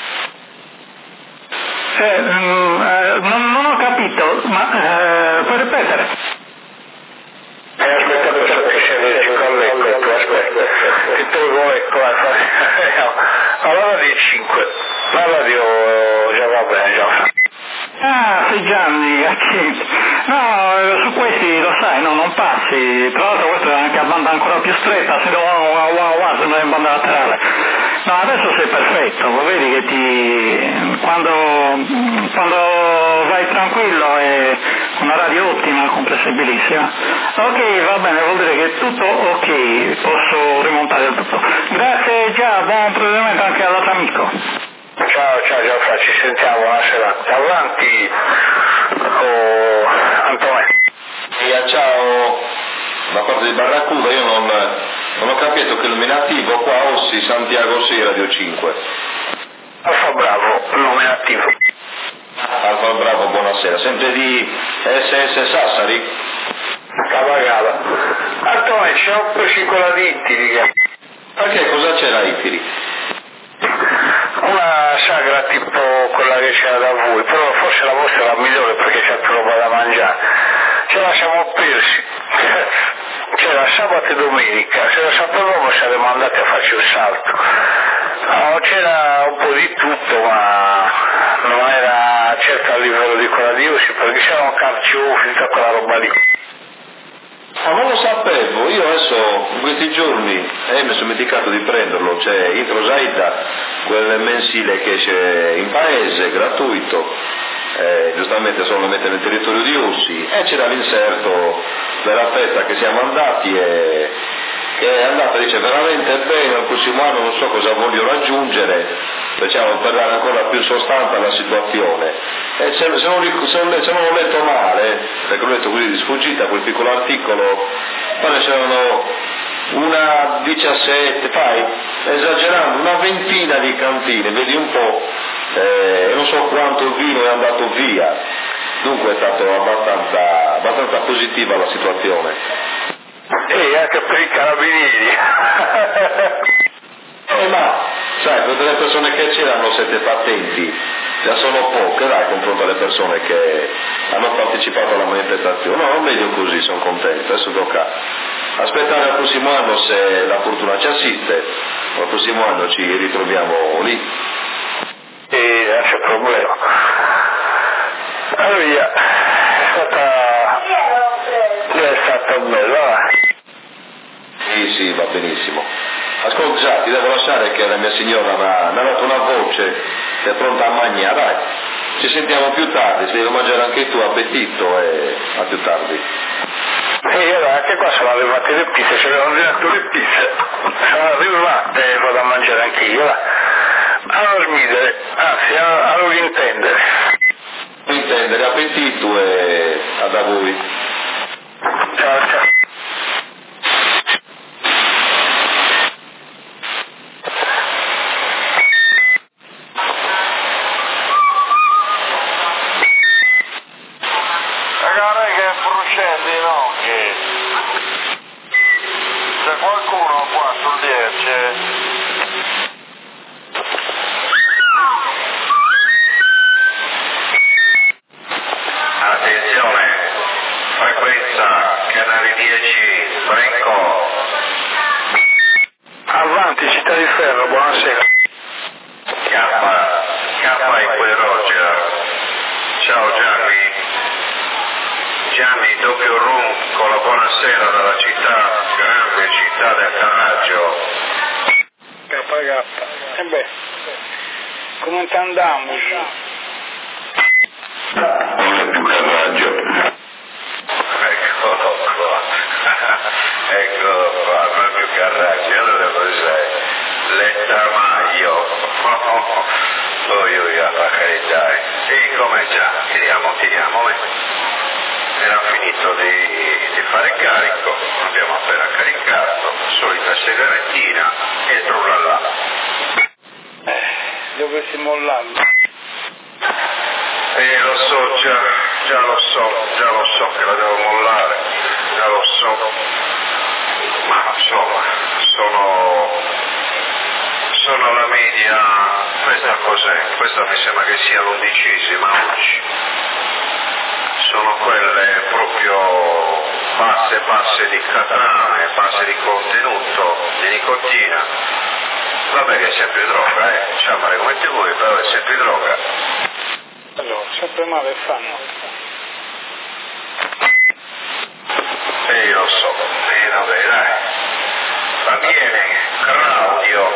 Eh, mm, eh, non, non ho capito, ma eh, puoi ripetere? Eh, aspetta, questo che scende il colletto, ecco, aspetta, ti prego, ecco, allora di cinque, la radio già va bene, già. Ah, sei Gianni, accidenti. No, su questi lo sai, no, non passi. Tra l'altro questo è anche a banda ancora più stretta, se no wow, wow, wow, sembra in banda laterale. No, adesso sei perfetto, vedi che ti quando, quando vai tranquillo è una radio ottima, compressibilissima. Ok, va bene, vuol dire che è tutto ok, posso rimontare il tutto. Grazie già, buon proseguimento anche all'altro amico. Ciao, ciao Gianfranco, ci sentiamo, buonasera. Avanti, oh, Antonio. E ciao, da parte di Barracuda, io non, non ho capito che il nominativo qua Ossi Santiago sei Radio cinque. Alfa Bravo, nominativo. Alfa Bravo, buonasera, sempre di S S Sassari? Cavagava. Antonio, c'è un po' cicoladiti, dica. Perché cosa c'era Itiri? Una sagra tipo quella che c'era da voi, però forse la vostra è la migliore perché c'è più roba da mangiare. Ce la siamo persi. C'era sabato e domenica, se la sapevamo saremmo andati a farci un salto. No, c'era un po' di tutto, ma non era certo a livello di quella di Ossi, perché c'erano carciofi, tutta quella roba lì. Ma non lo sapevo, io adesso in questi giorni eh, mi sono dimenticato di prenderlo, c'è Intro Zaida, quel mensile che c'è in paese, gratuito, eh, giustamente solo lo mette nel territorio di Ossi, e c'era l'inserto della festa che siamo andati e che è andata, dice, veramente bene, al prossimo anno non so cosa voglio raggiungere, diciamo, per dare ancora più sostanza alla situazione. E se, se, non, se, non, se non ho letto male, perché ho letto così di sfuggita quel piccolo articolo, poi c'erano una diciassette, fai, esagerando, una ventina di cantine, vedi un po', e eh, non so quanto vino è andato via, dunque è stato abbastanza, abbastanza positiva la situazione. E anche per i carabinieri. Eh, ma, sai, tutte le persone che c'erano siete attenti, già sono poche, dai, confronto alle persone che hanno partecipato alla manifestazione. No, non meglio così, sono contento, adesso tocca aspettare al prossimo anno se la fortuna ci assiste, al prossimo anno ci ritroviamo lì. E non c'è problema. Allora via, è stata, è stata bella, va. Sì, sì, va benissimo. Ascolta, già, ti devo lasciare che la mia signora mi ha dato una voce, è pronta a mangiare, dai. Ci sentiamo più tardi, se devi mangiare anche tu, appetito e a più tardi. E allora anche qua sono arrivate le pizze, ci avevano ordinato le pizze, sono arrivate e vado a mangiare anche io, va. A dormire, anzi a, a non intendere. Intendere, appetito e ad a voi. Ciao, ciao. Avanti, Città di Ferro, buonasera. Chiamma, chiamma in quel Roger. Ciao Gianni. Gianni, doppio room con la buonasera dalla città, grande città del Carraggio. K K. E beh, come andiamo? Non è più Carraggio. per carità, eh. E come già, tiriamo, tiriamo, eh. Era finito di, di fare carico, abbiamo appena caricato, solita sigarettina e trullala. Eh, dovessi mollarlo. Eh, lo so, già, già lo so, già lo so che la devo mollare, già lo so. Ma insomma, sono, sono alla media, questa cos'è? Questa mi sembra che sia l'undicesima oggi. Sono quelle proprio basse, basse di catrame, basse di contenuto, di nicotina. Vabbè che è sempre droga, eh, diciamo come ti vuoi, però è sempre droga. Allora, sempre male fanno. E io lo so, e vabbè dai. Va bene, Claudio.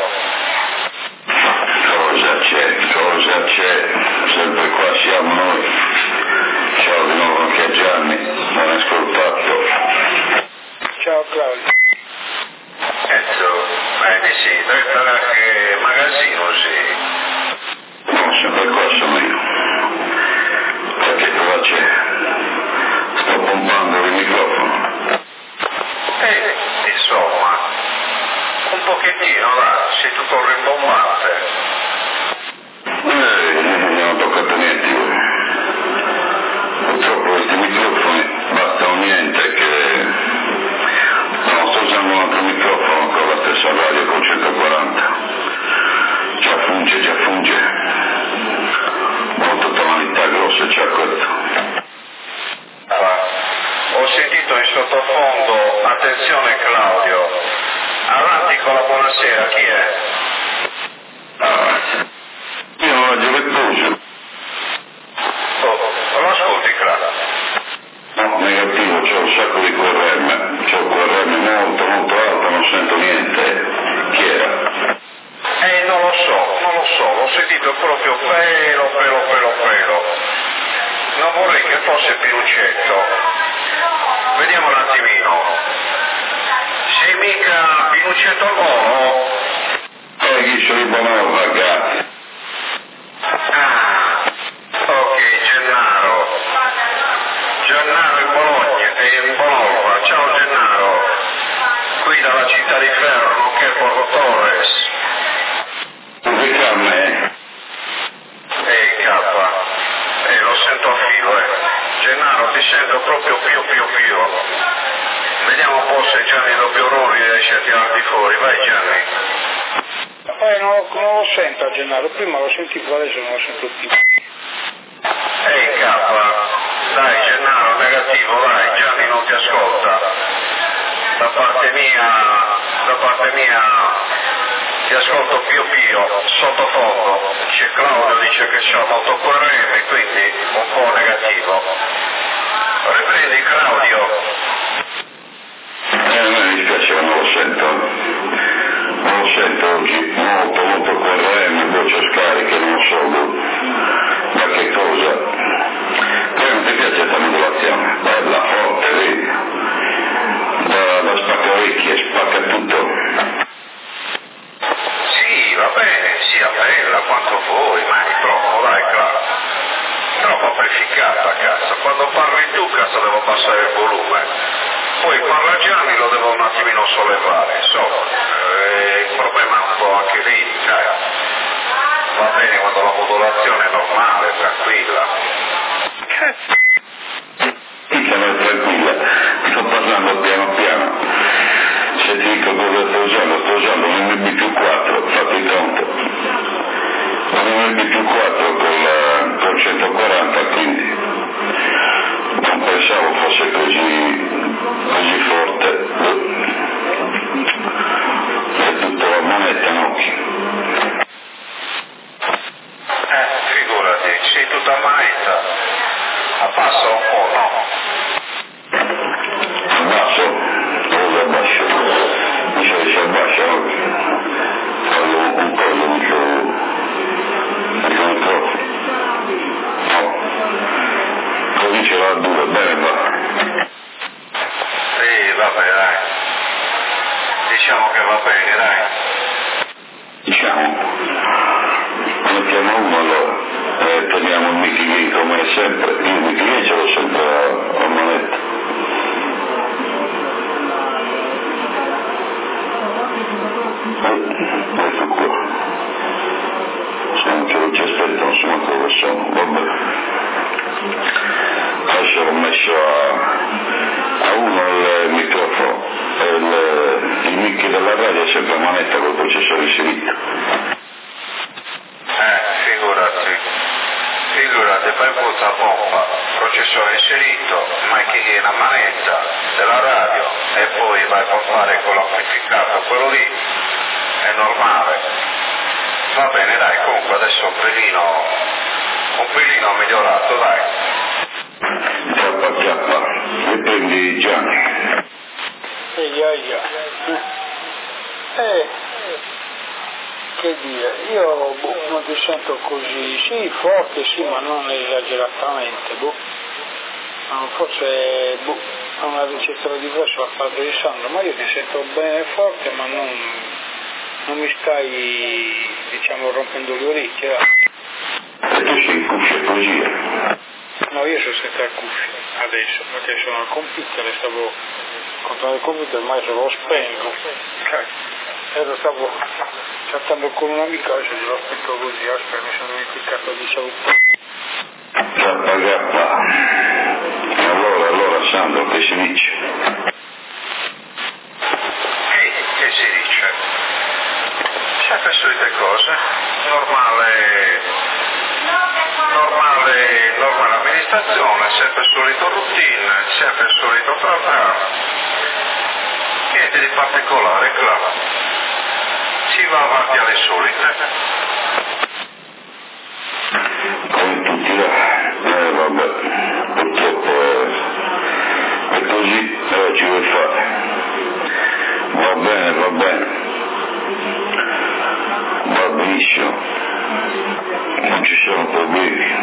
Cosa c'è, cosa c'è? Sempre qua siamo noi. Ciao di nuovo anche a Gianni, non hai ascoltato. Ciao Claudio. Ecco, bene sì, deve che magazzino sì. No, sempre qua sono io. Perché cosa c'è? Sto pompando il microfono. Eh, insomma, un pochettino va, sei tutto un rimbombante. Eh, non ho toccato niente. Purtroppo questi microfoni bastano niente che... No, sto usando un altro microfono con la stessa radio con centoquaranta. Già funge, già funge. Molto tonalità grosse c'è questo. Ho sentito in sottofondo, attenzione Claudio, avanti con la buonasera, chi è? Ah, io non la gioventù. Oh, lo ascolti Claudio? No, negativo, c'ho un sacco di Q R M, c'ho Q R M molto molto alto, non sento niente. Chi era? Eh, non lo so, non lo so, l'ho sentito proprio pelo, pelo, pelo, pelo. Non vorrei che fosse Pinuccetto. Vediamo un attimino. Sei mica Pinuccetto Bono? Eh, chi sono i Bono, ragazzi? Ah, ok, Gennaro. Gennaro in Bologna, e in Bologna. Ciao Gennaro. Qui dalla città di Ferro, nonché Porto Torres. Musica a me. Ehi, K. Eh, lo sento a filo, eh. Gennaro, ti sento proprio pio pio pio. Vediamo un po' se Gianni doppio Rori riesce a tirarti fuori. Vai Gianni. Eh, non lo, non lo sento a Gennaro, prima lo sentivo, adesso non lo sento più. Ehi K, dai Gennaro, negativo, vai, Gianni non ti ascolta. Da parte mia, da parte mia, ti ascolto pio pio, sottofondo. C'è Claudio, dice che c'ha molto Q R M, quindi un po' negativo. Riprendi Claudio. Eh, non mi dispiace, non lo sento. Non lo sento oggi, molto molto Q R M, voce scariche, non lo so. Ma che cosa? Poi non ti piace questa modulazione? Bella, forte, vedi? Da, da spacca orecchie, spacca tutto. Sì, va bene, sia bella quanto vuoi, ma è troppo, dai, Claudio. Troppo amplificata, cazzo. Quando parli tu, cazzo, devo passare il volume. Poi parla Gianni, lo devo un attimino sollevare, insomma. Eh, il problema è un po' anche lì, cioè. Va bene quando la modulazione è normale, tranquilla. Mica non è tranquilla, sto parlando piano piano. Se ti dico cosa sto usando, sto usando un M B più quattro, fate conto. Un M B più quattro con, con centoquaranta, quindi non pensavo fosse così, così forte. È tutto la moneta in occhi. Eh, figurati, sei tutta maetta. Abbassa un po', no? Abbasso? Dove abbasso? Dice che si abbassa oggi. Fallo un po', lo dicevo. Dico un po'. No. Così ce l'ha dura, bene va. deve sempre a manetta col processore inserito. Eh, figurati, figurati, fai puzza a pompa, processore inserito, macchina a manetta della radio e poi vai a fare con l'amplificato, quello lì è normale. Va bene, dai, comunque adesso un pelino, un pelino migliorato, dai. K K, e prendi Gianni. Ehi, ehi, eh, che dire, io boh, non ti sento così, sì, forte, sì, ma non esageratamente, boh. No, forse, boh, ha una ricezione diversa da parte di Sandro, ma io ti sento bene forte, ma non, non mi stai, diciamo, rompendo le orecchie. E tu sei in cuffia così? No, io sono sempre a cuffia, adesso, perché sono al computer e stavo controllando il computer, ormai se lo spengo. E lo stavo chattando con un amico, adesso glielo aspetto così, aspetta, mi sono dimenticato di salutare. K K. Allora, allora Sandro, che si dice? Ehi, che si dice? Sempre solite cose, normale, normale, normale amministrazione, sempre il solito routine, sempre il solito tra tra. Niente di particolare, claro. Si va avanti alle solite. Come tutti là, eh vabbè, purtroppo è, è così, però ci vuoi fare. Va bene, va bene, va benissimo, non ci sono problemi.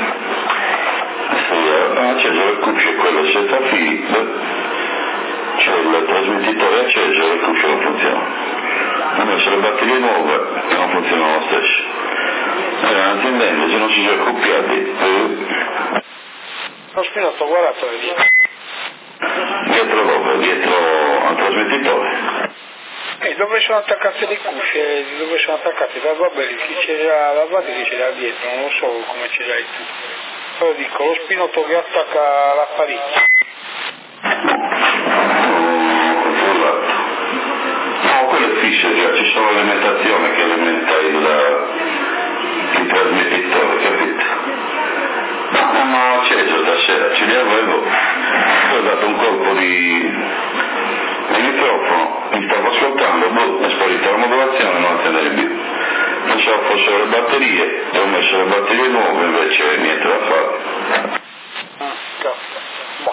Sì, acceso le cuffie, quello senza fili, c'è il trasmettitore acceso e le cuffie non funzionano. Hanno messo le batterie nuove e non funzionano lo stesso. Era un'azienda, se non si sono accoppiati. Eh. Ho spinato, guardato lì. Dietro dove? Dietro al trasmettitore. E dove sono attaccate le cuffie? Dove sono attaccate? Da vabbè, chi c'era la batteria ce l'ha dietro, non lo so come ce l'hai tu. Però dico, lo spinotto che attacca l'apparecchio. No, quello è fisso, già, ci sono l'alimentazione che alimenta il, il trasmettitore, capito? No, non ho acceso stasera, ce li avevo, poi ho dato un colpo di, di microfono, mi stavo ascoltando, boh, è sparita la modulazione, non accendere più. Pensavo fossero le batterie, ho messo le batterie nuove, invece niente da fare. Ah, capita. Boh.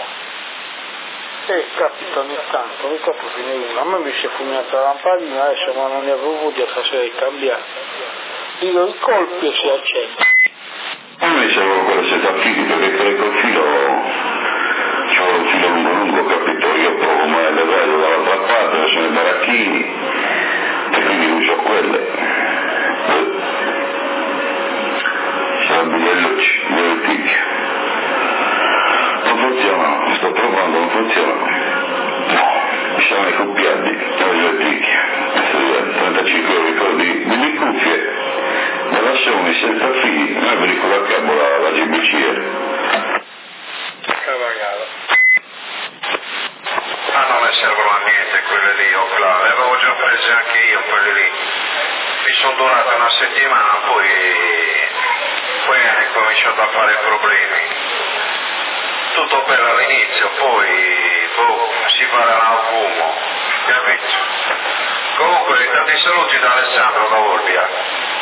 Eh, capita ogni tanto, ogni tanto fine una. A me mi si è fuminata la lampadina, adesso ma non ne avevo voglia stasera di cambiare. Dico i colpi e si accende. A me servono quelle senza fili, perché quelle col filo, c'è un filo lungo lungo, capito? Io provo mai le radio dall'altra parte, sono i baracchini, e quindi uso quelle. Sarebbe le luci, le lenticchie. Non funzionano, sto provando, non funzionano. No, siamo accoppiati, le lenticchie. trentacinque euro ricordi di cuffie. Dalla Sony senza fili, noi vi ricordo a cabo la, la G B C. Cavagata. Ah, non mi servono a niente quelle lì, oh claro, le avevo già prese anche io quelle lì. Mi sono durate una settimana, poi, poi hanno cominciato a fare problemi. Tutto bello all'inizio, poi boh, si farà l'albumo, capito? Comunque, tanti saluti da Alessandro da Olbia.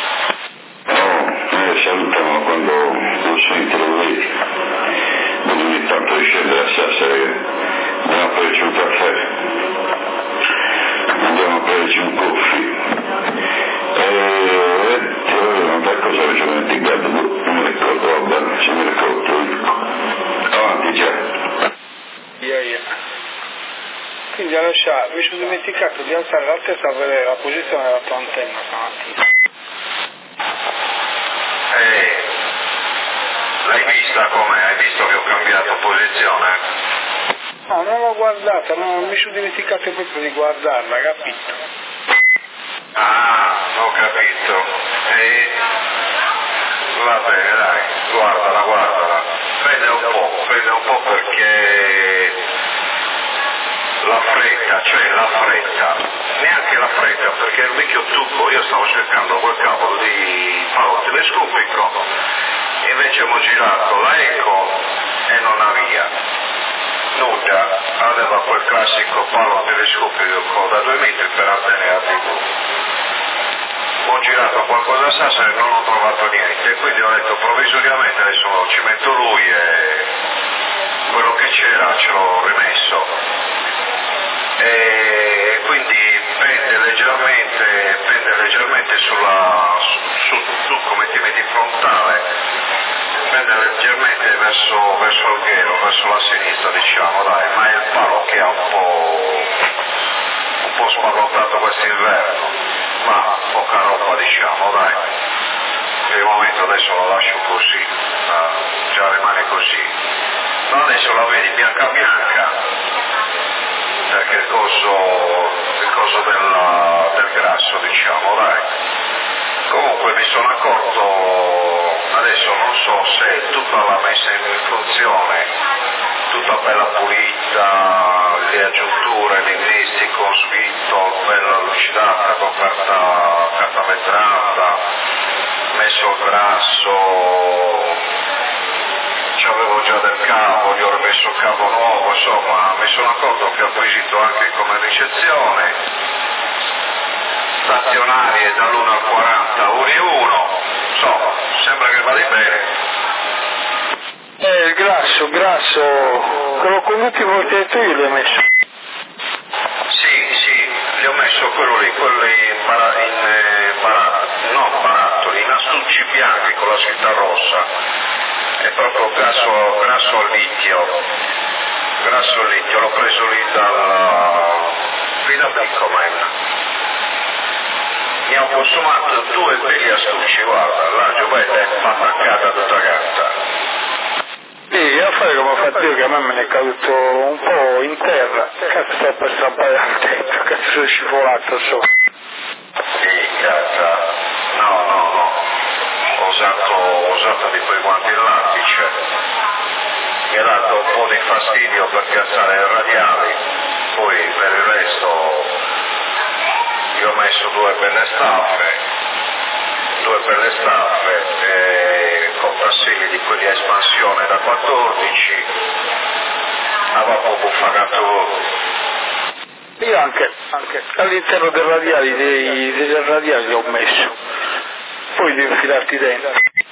No, mi salutano quando lo sento, lo vedi. Non ogni tanto riscende a Sassari, andiamo a prenderci un caffè, andiamo a prenderci un coffee. E ti avevo una cosa che ci ho dimenticato, non mi ricordo, va bene, se mi ricordo dico. Avanti già. Yeah, yeah. Quindi adesso mi sono dimenticato di alzare la testa per vedere la posizione della tua antenna stamattina. Eh, l'hai vista com'è? Hai visto che ho cambiato posizione? No, non l'ho guardata, no, mi sono dimenticato proprio di guardarla, capito? Ah, ho capito. E... va bene, dai, guardala, guardala. Vede un po', vede un po' perché la fretta, cioè la fretta, neanche la fretta, perché il vecchio tubo, io stavo cercando quel cavolo di palo telescopico, invece abbiamo girato la Eco e non aveva nulla, aveva quel classico palo telescopico da due metri per antenne a tivù. Ho girato qualcosa a Sassari e non ho trovato niente, quindi ho detto provvisoriamente adesso ci metto lui e quello che c'era ce l'ho rimesso. E quindi pende leggermente, pende leggermente sulla, su, su come ti metti frontale, pende leggermente verso, verso il ghero, verso la sinistra diciamo, dai, ma è il palo che ha un po', un po' spavaldato quest'inverno, ma poca roba diciamo, dai, per il momento adesso lo lascio così, uh, già rimane così, ma adesso la vedi bianca bianca, perché il coso, il coso della, del grasso diciamo, dai. Comunque mi sono accorto, adesso non so se tutta la messa in funzione, tutta bella pulita, le aggiunture, l'indisti con svitto, bella lucidata, con carta, carta vetrata, messo il grasso, avevo già del cavo, gli ho rimesso il cavo nuovo, insomma mi sono accorto che ho acquisito anche come ricezione stazionarie dall'uno al quaranta uno e uno, insomma sembra che vada bene. Eh, il grasso, grasso, quello con l'ultimo voltetto io gli ho messo. Sì, sì, gli ho messo quello lì, quello in, bara, in eh, bara, no barattoli, in astucci bianchi con la scritta rossa. È proprio grasso, grasso al litio, grasso al litio, l'ho preso lì dal, lì da Piccoman. Mi ho consumato due peli astucci, guarda, la giubetta è attaccata tutta gatta. Sì, a fare come ho fatto io, che a me me ne è caduto un po' in terra, cazzo sto per strappare dal tetto, cazzo sono scivolato sopra. Sì, cazzo, no, no, no. Ho usato, ho usato di quei guanti in lattice, mi ha dato un po' di fastidio per piazzare i radiali, poi per il resto gli ho messo due belle staffe, due belle staffe e con tasselli di quelli a espansione da quattordici, avevo proprio buffagato. Io anche, anche all'interno dei radiali, dei, dei radiali li ho messo. Poi devi infilarti dentro.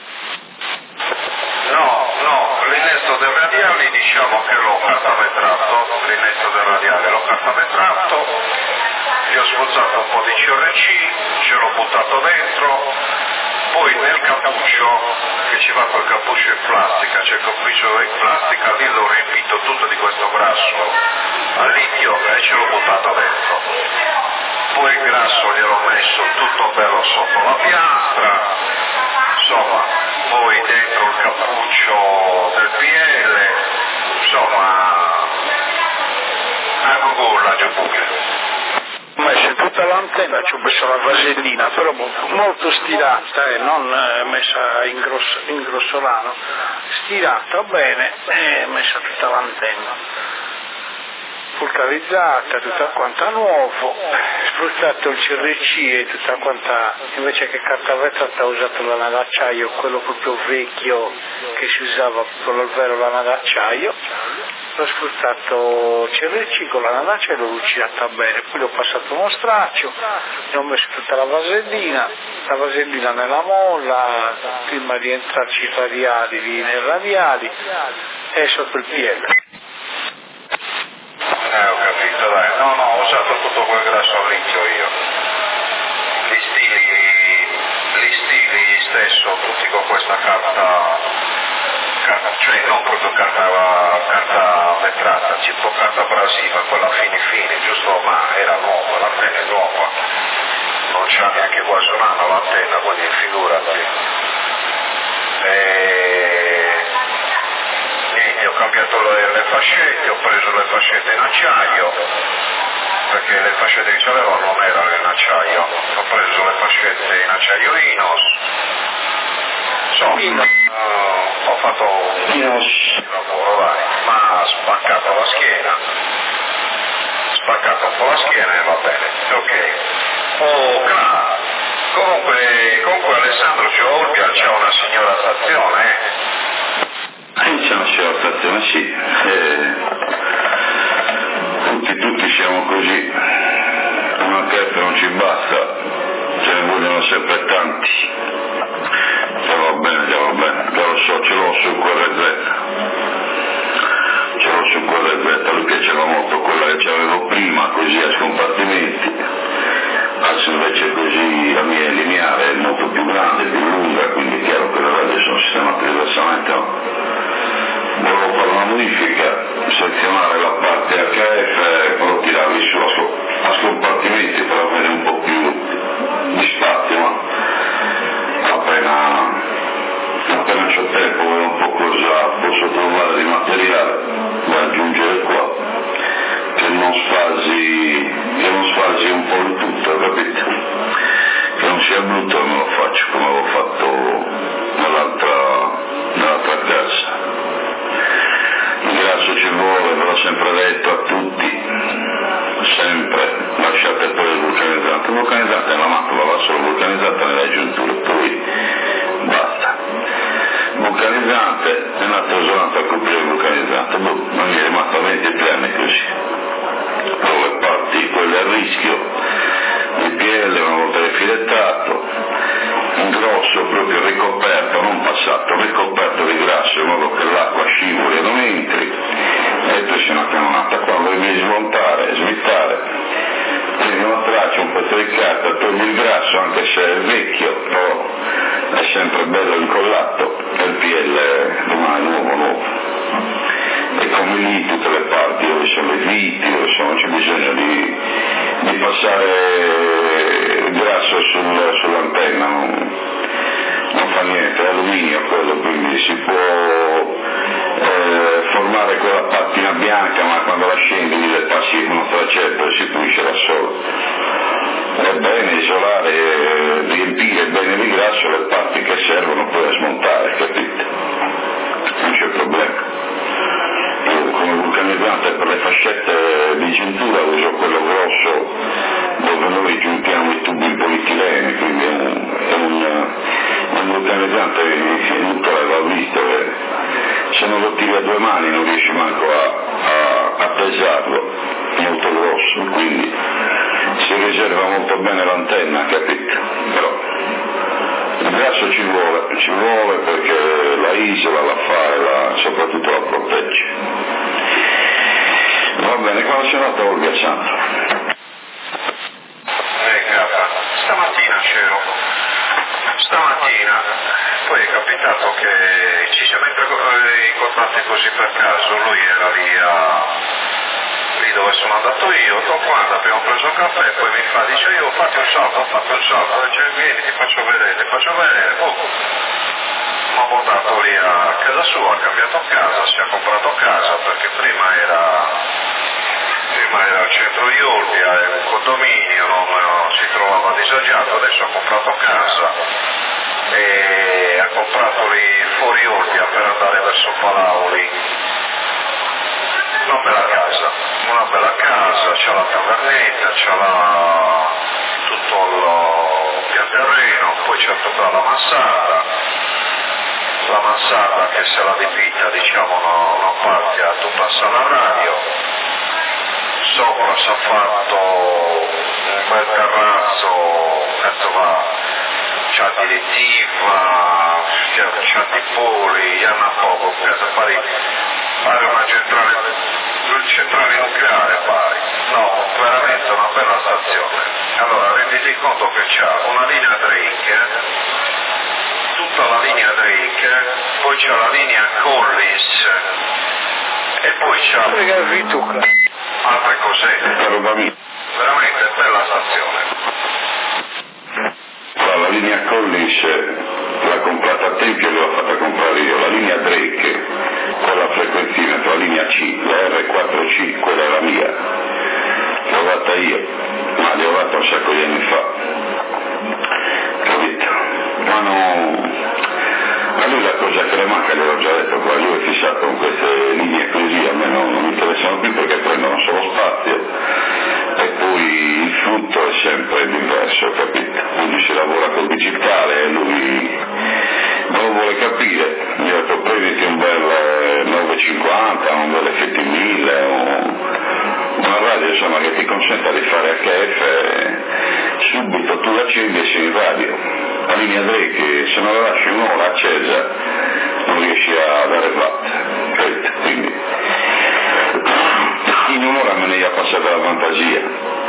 No, no, l'innesto dei radiali diciamo che l'ho cartavetrato, l'innesto dei radiali l'ho cartavetrato, gli ho spruzzato un po' di C R C, ce l'ho buttato dentro, poi nel cappuccio, che ci va quel cappuccio in plastica, c'è il cappuccio in plastica, lì l'ho riempito tutto di questo grasso al litio e ce l'ho buttato dentro. Poi il grasso gliel'ho messo tutto bello sotto la piastra, insomma, poi dentro il cappuccio del P L, insomma, a Google la giubuia. Ho messo tutta l'antenna, ci ho messo la vasellina, però molto, molto stirata, eh, non eh, messa in, grosso, in grossolano, stirata bene e messa tutta l'antenna. Pulcarizzata, tutta quanta nuovo, sfruttato il C R C e tutta quanta, invece che carta vetrata ho usato lana d'acciaio, quello proprio vecchio che si usava con il vero lana d'acciaio, l'ho sfruttato C R C con lana d'acciaio e l'ho lucidata bene, poi l'ho passato uno straccio, ne ho messo tutta la vasellina, la vasellina nella molla, prima di entrarci i radiali lì nei radiali e sotto il P L. Eh, ho capito, dai. No, no, ho usato tutto quel grasso al litio io. Gli stili, gli stili stesso, tutti con questa carta, carta cioè non proprio carta, carta vetrata, tipo carta abrasiva, quella fine fine, giusto, ma era nuova, l'antenna è nuova. Non c'ha neanche quasi un anno l'antenna, quindi figurati. E... niente, ho cambiato le, le fascette, ho preso le fascette in acciaio, perché le fascette che c'avevano non erano in acciaio, ho preso le fascette in acciaio Inos, insomma, uh, ho fatto un Inos. lavoro, dai, ma ha spaccato la schiena, bene, va bene, ok. Oh, Cla, comunque, comunque Alessandro Giorgia c'è una signora stazione, eh? Eh, c'è una signora stazione, sì. Eh, tutti, tutti siamo così. Una testa non ci basta, ce ne vogliono sempre tanti. Già va bene, già va bene, già lo so, ce l'ho sul Q R Z. Ce l'ho sul Q R Z, lui piaceva molto quella che c'avevo prima, così a scompartimenti. Adesso invece così la mia è lineare, è molto più grande, più lunga, quindi è chiaro che le radio sono sistemate diversamente, no? Volevo fare una modifica, selezionare la parte H F e poi tirarli su a scompartimenti per avere un po' più di spazio, ma appena, appena c'ho tempo vedo un po' cosa posso trovare di materiale da aggiungere qua, che non sfasi, che non sfasi un po' il tutto, capite? Che non sia brutto, me lo faccio come avevo fatto nell'altra, nell'altra casa. Il grasso ci vuole, ve l'ho sempre detto a tutti, sempre, lasciate poi il vulcanizzante. Il vulcanizzante è la mappa, va solo vulcanizzata nelle aggiunture, poi basta. Vulcanizzante è un'altra isolante a coprire il vulcanizzante, boh, non mi è rimasto venti piani così. Poi le parti, quelle a rischio, il P L una volta rifilettato, un grosso proprio ricoperto, non passato, ricoperto di grasso in modo che l'acqua scivoli e non entri, e poi c'è una cannonata quando devi smontare, smittare, prendi una traccia, un pezzo di carta, togli il grasso anche se è vecchio, però è sempre bello incollato e il P L rimane nuovo nuovo. E come lì tutte le parti dove sono le viti, dove sono, c'è bisogno di, di passare il grasso sul, sull'antenna, non, non fa niente, è alluminio quello, quindi si può eh, formare quella pattina bianca, ma quando la scendi le passi con uno straccetto e si pulisce da solo. È bene isolare, eh, riempire bene di grasso le parti che servono poi a smontare, capite? Non c'è problema. Io come vulcanizzante per le fascette di giuntura uso quello grosso dove noi giuntiamo i tubi in polietilene, quindi è un, è un, un vulcanizzante inusuale, va visto, e se non lo tiri a due mani non riesci manco a, a, a pesarlo, è molto grosso, quindi si riserva molto bene l'antenna, capito? Però il grasso ci vuole, ci vuole perché la isola, la fa e la, soprattutto la protegge. Va bene, quando sei andato Olga Santo? Eh, capa, stamattina c'ero, stamattina, poi è capitato che ci siamo incontrati così per caso, lui era lì a... lì dove sono andato io, dopo quando abbiamo preso un caffè, poi mi fa, dice io ho fatto un salto, ho fatto un salto, dice vieni ti faccio vedere, ti faccio vedere, oh, mi ha portato lì a casa sua, ha cambiato casa, si è comprato casa perché prima era, prima era al centro di Olbia, era un condominio, non, non si trovava disagiato, adesso ha comprato casa e ha comprato lì fuori Olbia per andare verso Palauli. Una bella casa, una bella casa, c'ha la tavernetta, c'ha la, tutto il pian terreno, poi c'è tutta la mansarda, la mansarda che se la dipinta diciamo non, non parte a tutta sala radio, sopra si è fatto un bel terrazzo, insomma, c'ha direttiva, c'ha di poli, hanno poco, per fare fare una centrale, centrale nucleare pare, no, veramente una bella stazione. Allora renditi conto che c'ha una linea Drake, tutta la linea Drake, poi c'ha la linea Collins e poi c'ha altre cosette, veramente bella stazione. La linea Collins l'ha comprata a Tempio e l'ho fatta comprare io, la linea Drake con la frequenzimetro, la linea C, la R quattro C, quella è la mia, l'ho data io, ma l'ho data un sacco di anni fa, capito? Ma no, a lui la cosa che le manca, gliel'ho già detto, qua lui è fissato con queste linee così, a me non, non mi interessano più perché prendono solo spazio e poi tutto è sempre diverso, capito? Quindi si lavora col digitale e lui non lo vuole capire. Mi ha detto prenditi un bel novecentocinquanta, un bel F T mille, un, una radio insomma che ti consenta di fare H F, subito tu l'accendi e sei in radio. La linea Drake, se non la lasci un'ora accesa non riesci a dare watt, capito? Quindi in un'ora me ne è passata la fantasia.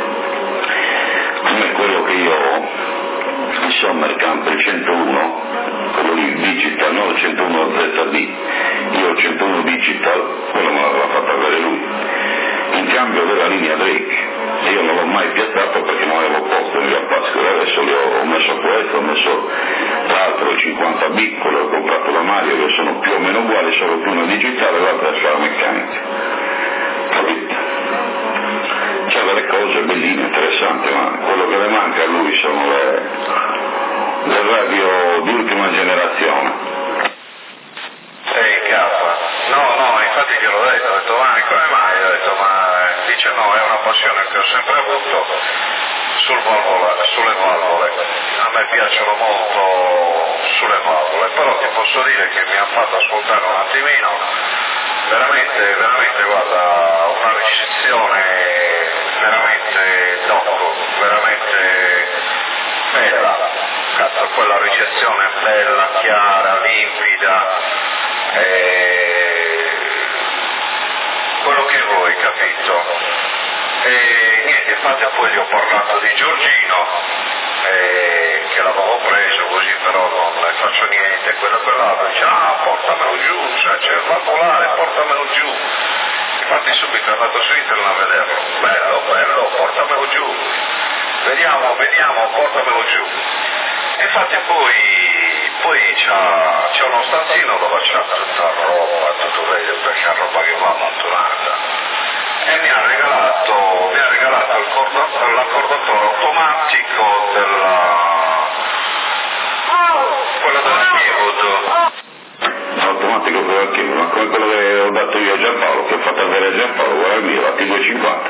Come quello che io ho, il Summer Camp, il centouno, quello lì, il digital, non il centouno Z D, io ho il centouno digital, quello me l'aveva fatto avere lui, in cambio della linea Drake, e io non l'ho mai piazzato perché non avevo posto nella Pasqua, adesso li ho, ho messo questo, ho messo l'altro, il cinquanta B, quello che ho comprato da Mario, che sono più o meno uguali, solo più una digitale e l'altra è la meccanica, capito? C'ha delle cose belline, interessanti, ma quello che le manca a lui sono le, le radio di ultima generazione. Ehi, cazzo. No, no, infatti gliel'ho detto, ho detto, ma come mai? Ho detto, ma dice no, è una passione che ho sempre avuto sul valvole, sulle valvole. A me piacciono molto sulle valvole, però ti posso dire che mi ha fatto ascoltare un attimino, veramente, veramente, guarda, una ricezione veramente dopo, veramente bella, cazzo, quella ricezione bella, chiara, limpida, e quello che vuoi, capito? E niente, infatti poi gli ho parlato di Giorgino, e che l'avevo preso così, però non ne faccio niente, quello e quell'altro, dice ah portamelo giù, cioè c'è il valvolare, portamelo giù. Infatti subito è andato su internet a vederlo, bello, bello, portamelo giù, vediamo, vediamo, portamelo giù. E infatti poi, poi c'ha, c'è uno stanzino dove c'ha tutta roba, tutto vedo, perché è roba che va abbandonata. E mi ha regalato, mi ha regalato il cordo, l'accordatore automatico della, quello della Keywood. Automatico quello del Keywood, ma come quello che ho dato io a Giampaolo, che ho fatto avere a Giampaolo, guarda il mio, la T duecentocinquanta.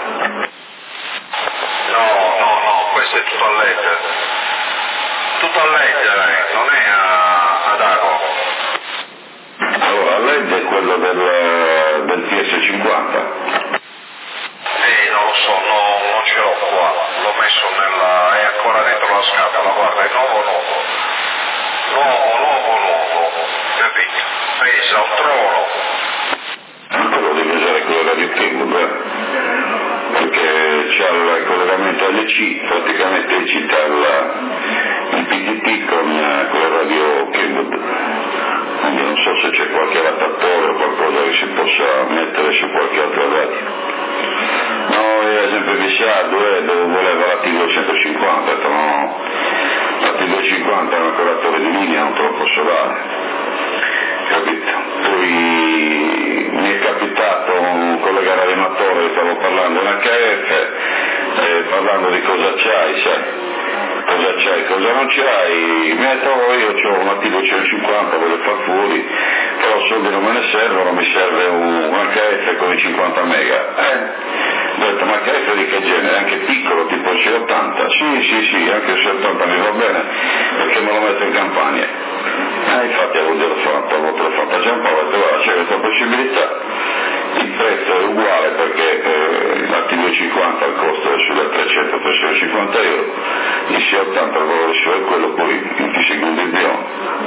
No, no, no, questo è tutto a L E D. Tutto a L E D, eh, non è a, ad ago. Allora, L E D è quello del, del P S cinquanta. Eh, non lo so, no, non ce l'ho qua, l'ho messo nella, è ancora dentro la scatola, guarda, è nuovo nuovo, nuovo, nuovo, nuovo, capito? Pesa un trono. Quello devi usare quello da Radio Keywood, eh? Perché c'ha il collegamento L C, praticamente cita il, il P T T con uh, quello Radio Keywood. Quindi non so se c'è qualche adattatore o qualcosa che si possa mettere su qualche altra radio. No, ad esempio Visciardo eh, dove voleva la T duecentocinquanta, ho detto no, la T duecentocinquanta è un operatore di linea, non te lo posso dare, capito? Poi mi è capitato un collega radioamatore, stavo parlando in H F, eh, parlando di cosa c'hai, sai, cosa c'hai, cosa non c'hai, mi ha detto oh, io ho una T duecentocinquanta, voglio far fuori, però soldi non me ne servono, mi serve un H F con i cinquanta mega, eh? Ho detto, ma H F di che genere? Anche piccolo, tipo C ottanta? Sì, sì, sì, anche C ottanta mi va bene, perché me lo metto in campagna. Eh, infatti avevo telefonato, avevo telefonato a Giampaolo, ho detto, guarda, c'è questa possibilità, il prezzo è uguale perché eh, la T duecentocinquanta il costo è sulle trecento trecentocinquanta euro, il C ottanta il valore suo è quello, poi in ti secondi il bion.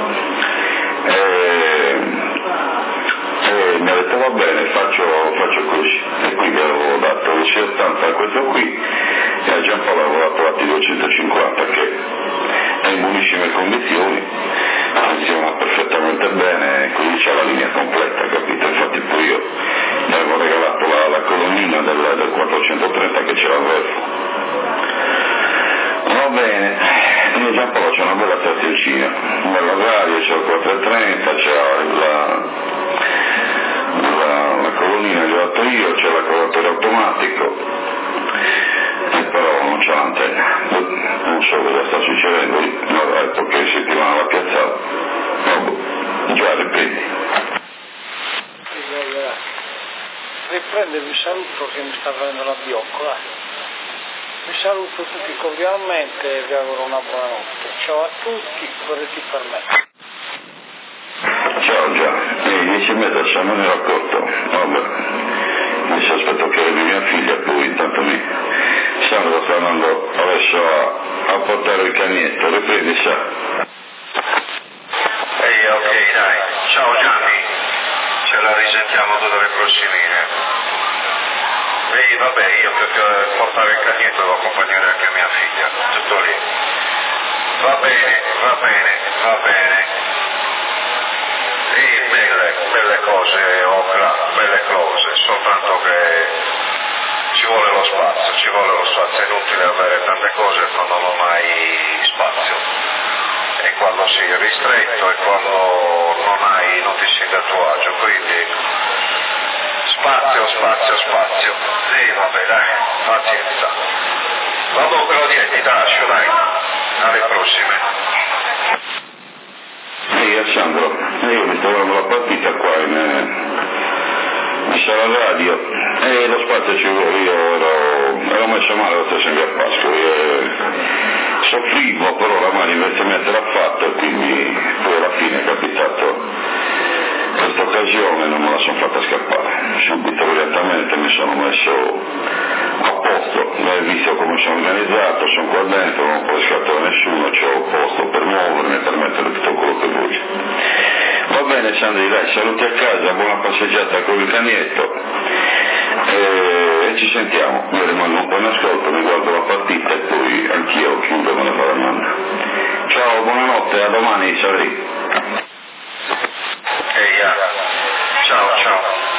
Eh, E mi ha detto va bene, faccio, faccio così, e quindi avevo dato il C ottanta a questo qui e a Giampaolo avevo dato la T duecentocinquanta che è in buonissime condizioni, funziona perfettamente bene, quindi c'è la linea completa, capito? Infatti poi io mi avevo regalato la, la colonnina del, del quattrocentotrenta che c'era verso. Va bene, quindi Giampaolo c'è una bella stazioncina, una bella radio, c'è il quattrocentotrenta, c'è la La, la colonnina che ho dato io, c'è l'accordatore automatico, e però non c'è l'antenna, non so cosa sta succedendo lì, mi ha detto che settimana l'ha piazzato, no, già riprendi. Riprende il saluto che mi sta venendo la bioccola. Vi saluto tutti cordialmente e vi auguro una buona notte. Ciao a tutti, corretti per me. Ciao già, e dieci metri siamo nel raccordo. Vabbè, adesso aspetto che arrivi mia figlia, poi intanto mi Sandro sta andando adesso a, a portare il cagnetto, riprendi sa. Ehi, ok dai, ciao Gianni, ce la risentiamo tutte le prossimine. Ehi vabbè, io per portare il cagnetto devo accompagnare anche mia figlia, tutto lì. Va bene, va bene, va bene. E belle, belle cose, Ocra, belle cose, soltanto che ci vuole lo spazio, ci vuole lo spazio, è inutile avere tante cose quando non hai spazio. E quando sei ristretto e quando non hai, non ti senti a tuo agio, quindi spazio, spazio, spazio. E vabbè dai, pazienza. Vado però dietro, ti lascio dai, alle prossime. Ehi Alessandro, io mi sto guardando la partita qua in, eh, in sala radio e lo spazio ci vuole, io ero, ero messo male l'altro sempre a Pasqua e soffrivo, però oramai l'investimento l'ha fatto e quindi poi alla fine è capitato questa occasione, non me la sono fatta scappare, subito direttamente mi sono messo a posto, hai visto come sono organizzato, sono qua dentro, non può scattare nessuno, c'ho posto per muovermi, per mettere tutto quello che voglio. Va bene Sandri, dai, saluti a casa, buona passeggiata con il cagnetto e, e ci sentiamo, io rimango un po' in ascolto, mi guardo la partita e poi anch'io chiudo me ne farò manda. Ciao, buonanotte, a domani Sandri. Ehi, ciao ciao.